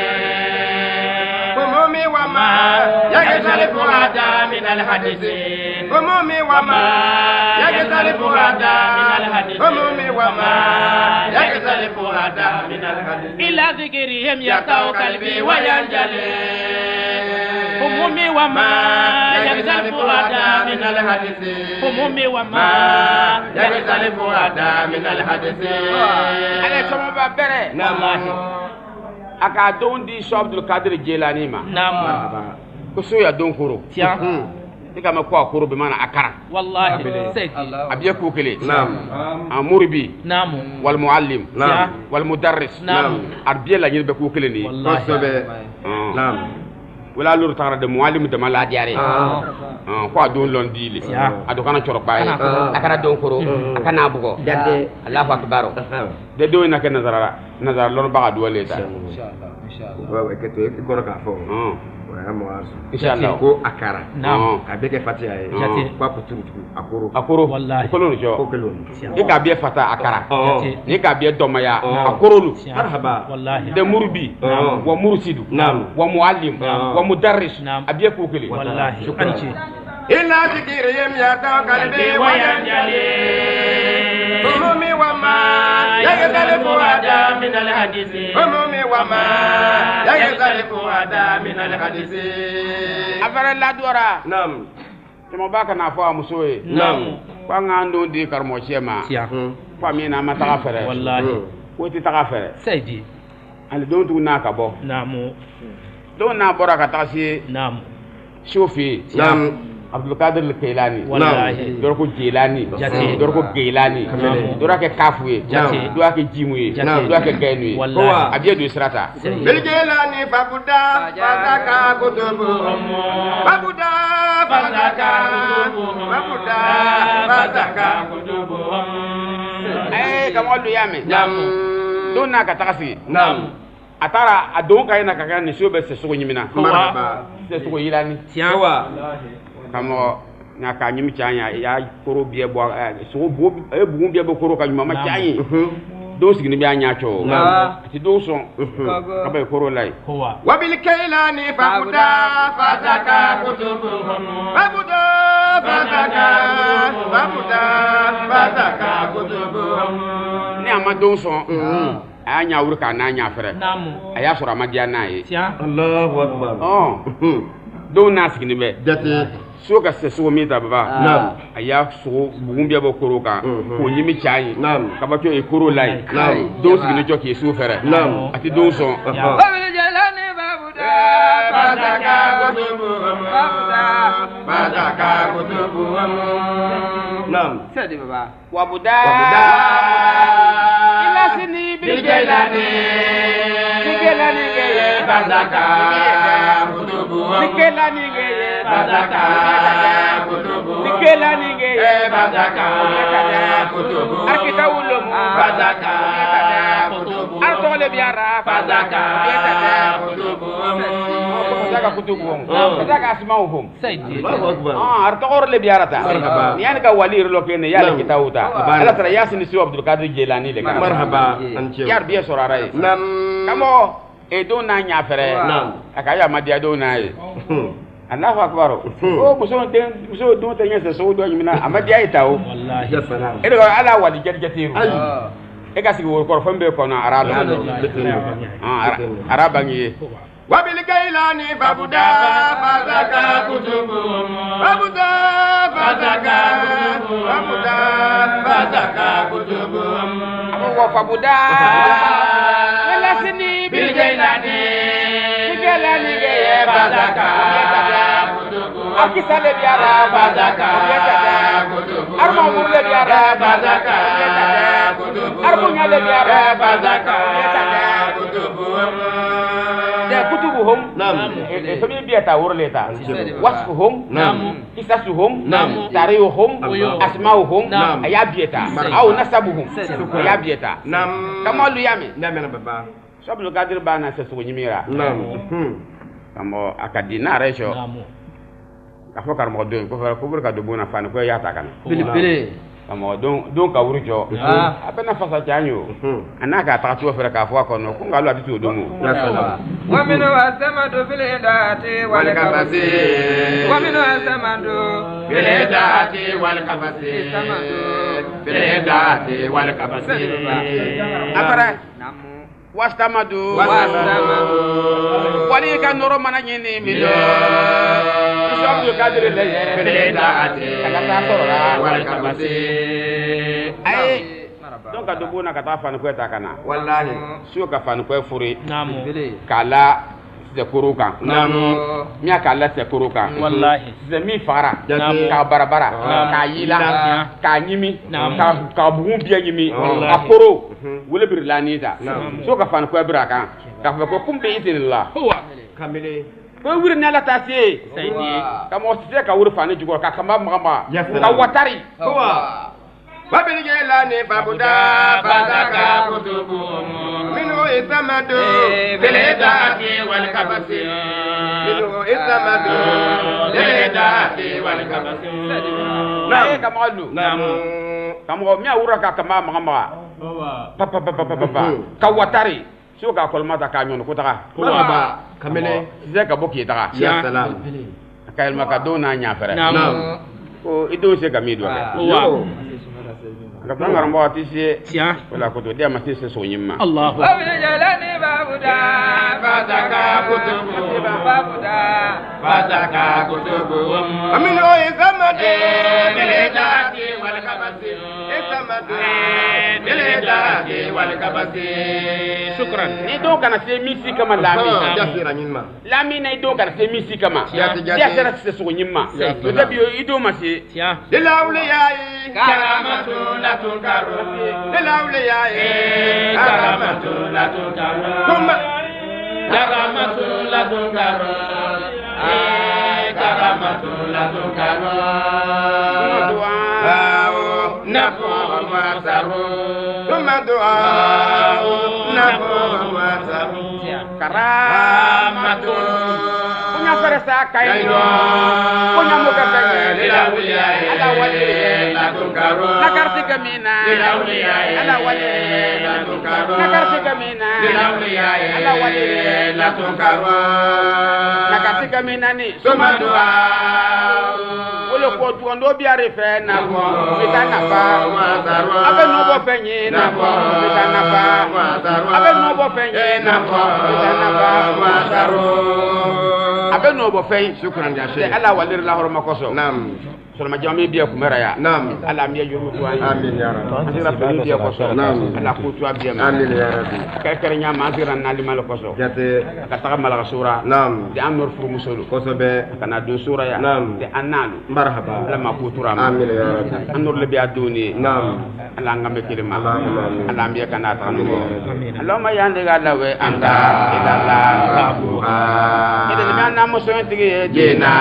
همومي وما يختلف هذا من الحديث همومي وما يختلف هذا من الحديث همومي وما يختلف هذا من الحديث إلى ذكرهم يقع قلبي وينجلي همومي وما يختلف هذا من الحديث همومي وما يختلف هذا من الحديث ale chamo ba bere aka don di Abdul Kadir Jilani ma nam ko so ya don koro tiya tika ma ko koro be mana akara wallahi sayyidi abiya ko kele نعم amurbi nam wal muallim نعم wal mudarris nam arbiya la nyirbe ko kele ni قصبة نعم wala lur tara de muallim de mala diare ko don lon dile ado kana choro baye akara don koro akana bugo dade Allahu akbar de do na ken nazara lon ba do le ta waaw ekete ikoro ka fo inshallah ko akara nam ka beke fatiha e Jati. kwa puturu akoro akoro Wallahi. kolon jo ko kelon ni ka biye fata akara Jati. ni ka biye domaya akorolu marhaba wallahi de murubi wa mursidu نعم wa muallim Naam. wa mudarris Naam. abiye ko kele wallahi anci إلا ذكرهم يا قلبي وينجلي همومي وما يختلف هذا من الحديث همومي وما يختلف هذا من الحديث afara la dora نعم temo baka na fo amusoye نعم kwa ngando di karmo chema tiya kwa mi na mata fere wallahi ko ti ta fere sayyidi ali don tu na ka bo namu don na bora ka ta si nam shofi نعم Abdul Kadir Kailani wallahi dor ko Jilani Jati. dor ko Geilani Naam. dor ke Kafuye Jati. dor ke Jimuye Jati. dor ke Gainue wallahi abiye do sirata sayyidi بالجيلاني فبدا فذاك كتبهم فبدا فذاك فبدا فذاك كتبهم kama lu yame نعم don na ka takasi نعم atara adon ka ina ka kan ni sobe se sugo nyimina مرحبا se sugo yilani tiya هو kama na ka nyimi chanya ya koro biye bo sugo bo e bu biye bo koro ka nyuma ma chanyi do sigini bi anya cho ti do so ka be koro lai huwa وبالكيلان فبدا فذاك كتبهم فبدا فذاك فبدا فذاك كتبهم ni ama do so anya wuri ka na anya fere namu aya sura magia na yi tiya الله أكبر do na sigini be جاتي so ka se so mi ta baba نعم aya so bugun biye bo koro ka ko nyimi chanyi نعم ka ba cho e koro lai نعم do sigini cho ki su fere نعم ati do so Babil jalani babuda فذاك كتبهم فذاك كتبهم نعم sadi baba wabuda ila sini bil بالجيلاني Gelani geye فذاك كتبهم Gelani geye فذاك كتبهم Gelani geye فذاك كتبهم Arkita ulum فذاك كتبهم Artole biara فذاك كتبهم كتبهم Fazaka kutubuhum Fazaka asmauhum sayyidi الله أكبر artogor le biara ta Marhaba. ni an ka wali lo kene yalla kitauta Marhaba. ala tara yasin si Abdul Kadir Jilani le مرحبا أنتم yar biya sorara yi نعم kamo e do na nya fere Naam. aka ya madia do na yi Allahu akbar o muso do te nyese so do nyina amadia itawo wallahi يا سلام e do ala wali jetiru أي e ka sigi wor kor fambe ko na aralo arabangi وبالكيلان فبدا فذاك كتبهم فبدا فذاك فبدا فذاك كتبهم wa fabuda wala sini bil بالجيلاني Gelani geye akisa le biara bazaka kutubu arma murle biara bazaka arma nyale biara bazaka kutubu de kutubuhum fami biata wurleta wasfuhum kisasuhum tarihum asmauhum ayabieta au nasabuhum ayabieta kama lu yame namena baba sablu gadir bana se sugo nyimira kamo akadina resho kafo karmo do ko fara ko burka do bona fan ko yata kan Pele. kamo don ka wurjo apena fasa janyo anaka ta to fara ka fo ko no ko ngalo ati to do mu Wa min wasamadu fil hidayati wal kabasi. Wa min wasamadu fil hidayati wal kabasi fil hidayati wal kabasi apara wastamadu wali ka noro mana nyini milio isabdu kadire le hidayati kata sorora wal kabasi ay donc ka dubu na kata fan ko ta kana wallahi su ka fan ko furi Namu. kala se kuruka namu miya kala se kuruka Wallahi. se mi fara Namu. ka barabara ka yila ka nyimi ka bugun biya nyimi akoro wole birlani ta so ka fan ko biraka ka fa ko kumbe idillah kamile ko wir na la tasi Saidi. ka mo se ka wur fani jugo ka kama mama Yes, ka watari Wabiligelani babuda bazaka kutubu minu isamadu biledati wal kabasi minu isamadu biledati wal kabasi na ka malu namu ka mo mi awura ka kama mama papa ka watari so ka kolma ta ka nyon ko ta baba kamele ze ka boki ta ya salam ka elma ka dona nya fere namu ko ido se ka mi do ka tanga rambo atisi Tiens. wala ko to dia ma se so nyimma Allahu. Wa min jalani babuda bazaka kutubu babuda bazaka kutubu aminu isamadu biledati wal kabasi isamadu biledati wal kabasi shukran ni do kana se misi kama lami jasira nyinma lami na do kana se misi kama Jati. dia sera se so nyimma to da biyo ido ma se Tiens. lilawliyai karamatu la tunkaru lilawliyai karamatu la tunkaru thumma karamatu la tunkaru karamatu la tunkaru nafu wasaru thumma du'a nafu wasaru karamatu punya feresa kaino punya muka kaya lilawliyai ala wali la tunkaru nakarti kamina lilawliyai ala wali la tunkaru nakarti kamina lilawliyai ala wali la tunkaru nakarti kamina ni thumma du'a wole ko tuondo biare fe na ko bitana ba abe no bo fenye na ko bitana ba abe no bo fenye na ko bitana ba abe no bo fenye shukran ya de sheikh ala walir la horma koso nam solma jami biya kumera ya nam ala miya yuru tuwa amin ya rabbi asira fenye biya koso Naam. ala ku tuwa biya ma amin ya rabbi kere nya ma asira nali mal koso jate ka taga mala sura nam de amnor furu musulu kosobe kana do sura ya Naam. de annalu marhaba ala ma ku tura ma amin ya rabbi annor le biya doni nam ala ngame kilima Allahumma amin. ala mbiya kana ta no Amin. Allahumma yande ga lawe anta ila la rabuha ida ni na mo so tigi jina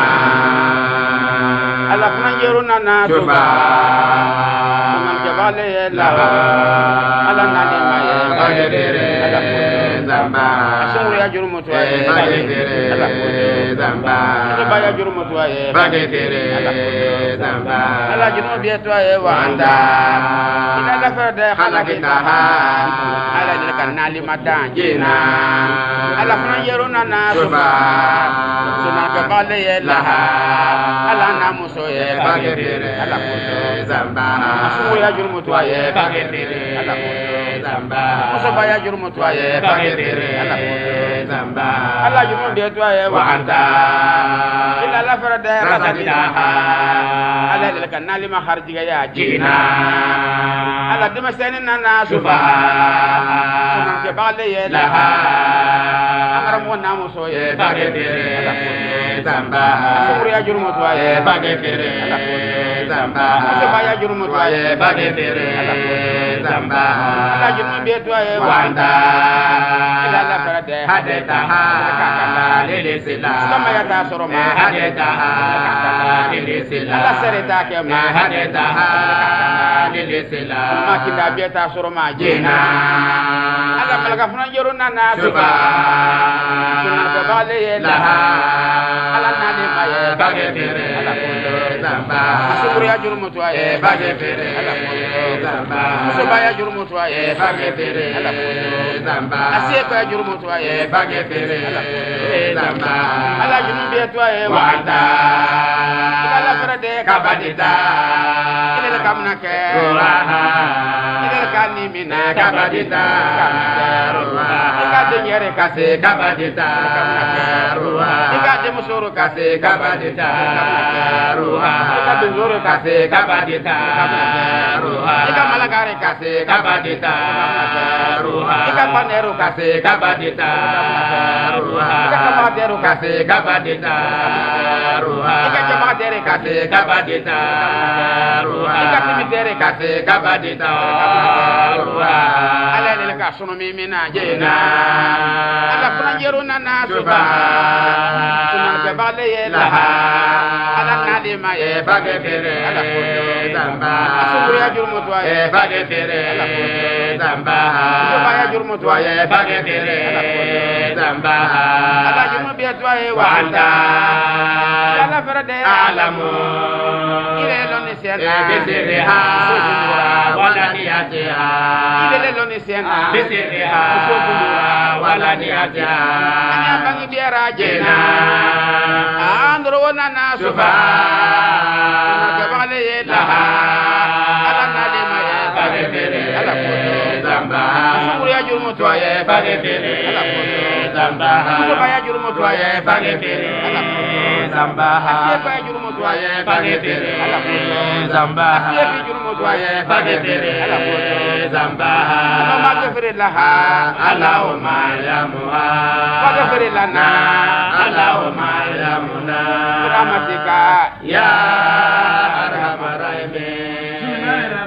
ala fana yero na na Tuba. Sunan jabale la ala na de ma ye bagedere zamba asuru ya juru mutu ay bagedere ala ko zamba so ba ya juru mutu ay bagedere zamba ala jinu bi to ay wa anda ila la fa de khalaqtaha ala de kan na li madan jina ala fana yero na na Tuba. sunan jabale la ala na muso ye bagedere ala ko zamba asuru ya juru mutu ay bagedere ala ko zamba muso ba ya juru mutu ay bagedere ala ko zamba ala juru de to ay wa anta ila la fa de khalaqtaha ala de kan na li ma kharjiga ya jina ala de ma sene na na Tuba. sunan ke bale ye laha amara mo na muso ye bagedere zamba Sukuru ya jurumu tuaye bage fere zamba Baya jurumu tuaye bage fere zamba Ala jurumu be tuaye wanda Ila la farade hadeta ha lele sila Sama ya ta soroma hadeta ha lele sila Ala sereta ke ma hadeta ha lele sila Ma kita be ta soroma jena Ala malaka funa joro nana suba Sunan ko bale la Ala nade maye bage fere zamba Sukuru ya jurumu tuaye bage fere zamba Soba ya jurumu tuaye bage fere zamba Asiye ko ya jurumu tuaye bage fere zamba Ala jurumu be tuaye wanda Ala farade kabadita Ile kamna ke ruha Ile kani mina kabadita ruha Ika de nyere kase kabadita ruha Ika de musoro kase kabadita ruha Ika de zoro kase kabadita ruha Ika malagare kase kabadita ruha Ika panero kase kabadita ruha Ika kamadero kase kabadita ruha Ika jamadere kase kabadita ruha Ika timidere kase kabadita ruha Ala le ka sono mi mina jena Ala funa jero nana suba Sunan ke bale la Ala nade maye bage fere zamba Sukuru ya jurumu tuaye bage fere zamba Soba ya jurumu tuaye bage fere zamba Ala jurumu be tuaye wanda Ala farade alamu Ile lo ni sena bisiriha wala niyatiha Ile lo ni sena bisiriha wala niyatiha Anya bangi biara jena Andro wona na suba ke bale la Ala nade maye bage fere zamba Sukuru ya jurumu tuaye bage fere zamba Soba ya jurumu tuaye bage fere zamba Asiye ko ya jurumu tuaye bage fere zamba Asiye fi jurumu tuaye bage fere zamba Ano ma ke fere la Allahumma ya muha Bage fere la na Allahumma ya muna Rahmatika ya arhamar rahimin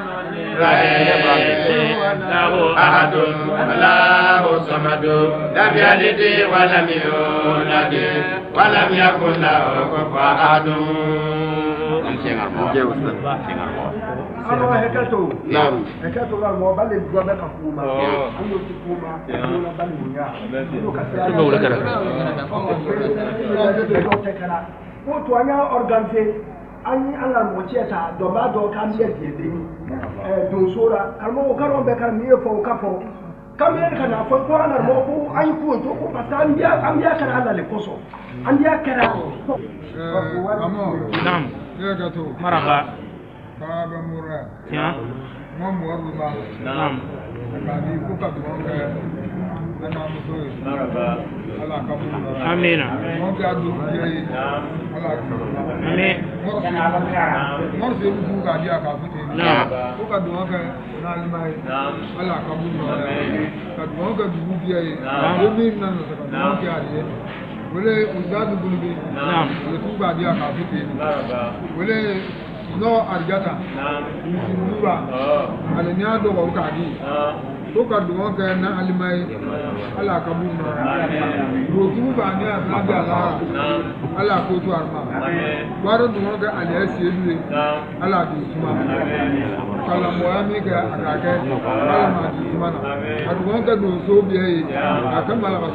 lahu ahadun Allahu samadu lam yalid wa lam yulad wa lam yakul lahu kufuwan ahadun Sengar mo Sengar mo Ano hekato? Naam Hekato la mo bale gwa be ka kuma. Ano ti kuma. Ano la bale munya. Ano ka sala. Ibo wala kara. Ko to anya organize anyi ala mo chieta do ma do ka mi e de ni. Do sora kalmo ka ro be ka mi e fo ka fo. Kam yen kana fo ko ana mo ko anyi ko to ko pasta ambiya kana ala le koso. Andiya kara. Naam. Maranga. Baba Mura, Tiens. Mamu Aruma, Naam. Kadi Kuka Duonga, Nana Musoy, Ala Kabula, Amina. Monga Duki, Ala Kabula, Amin. Morsi Kuka Dia Kafuti, Naam. Kuka Duonga, Nalimai, Ala Kabula, Kaduonga Duki, Omi Nana Sakaduonga, Wele Uzadu Bulbi, Naam. Kuka Dia Kafuti, Wele no arjata nura alenya do ko kadi ko ka do ko na alimai ala kabun ro tu ba ni abla ala ko tu arma waro do ko ali asiedue ala di tuma kala mo ami ga akake ala ma di tuma na adu ko do so bi e akamala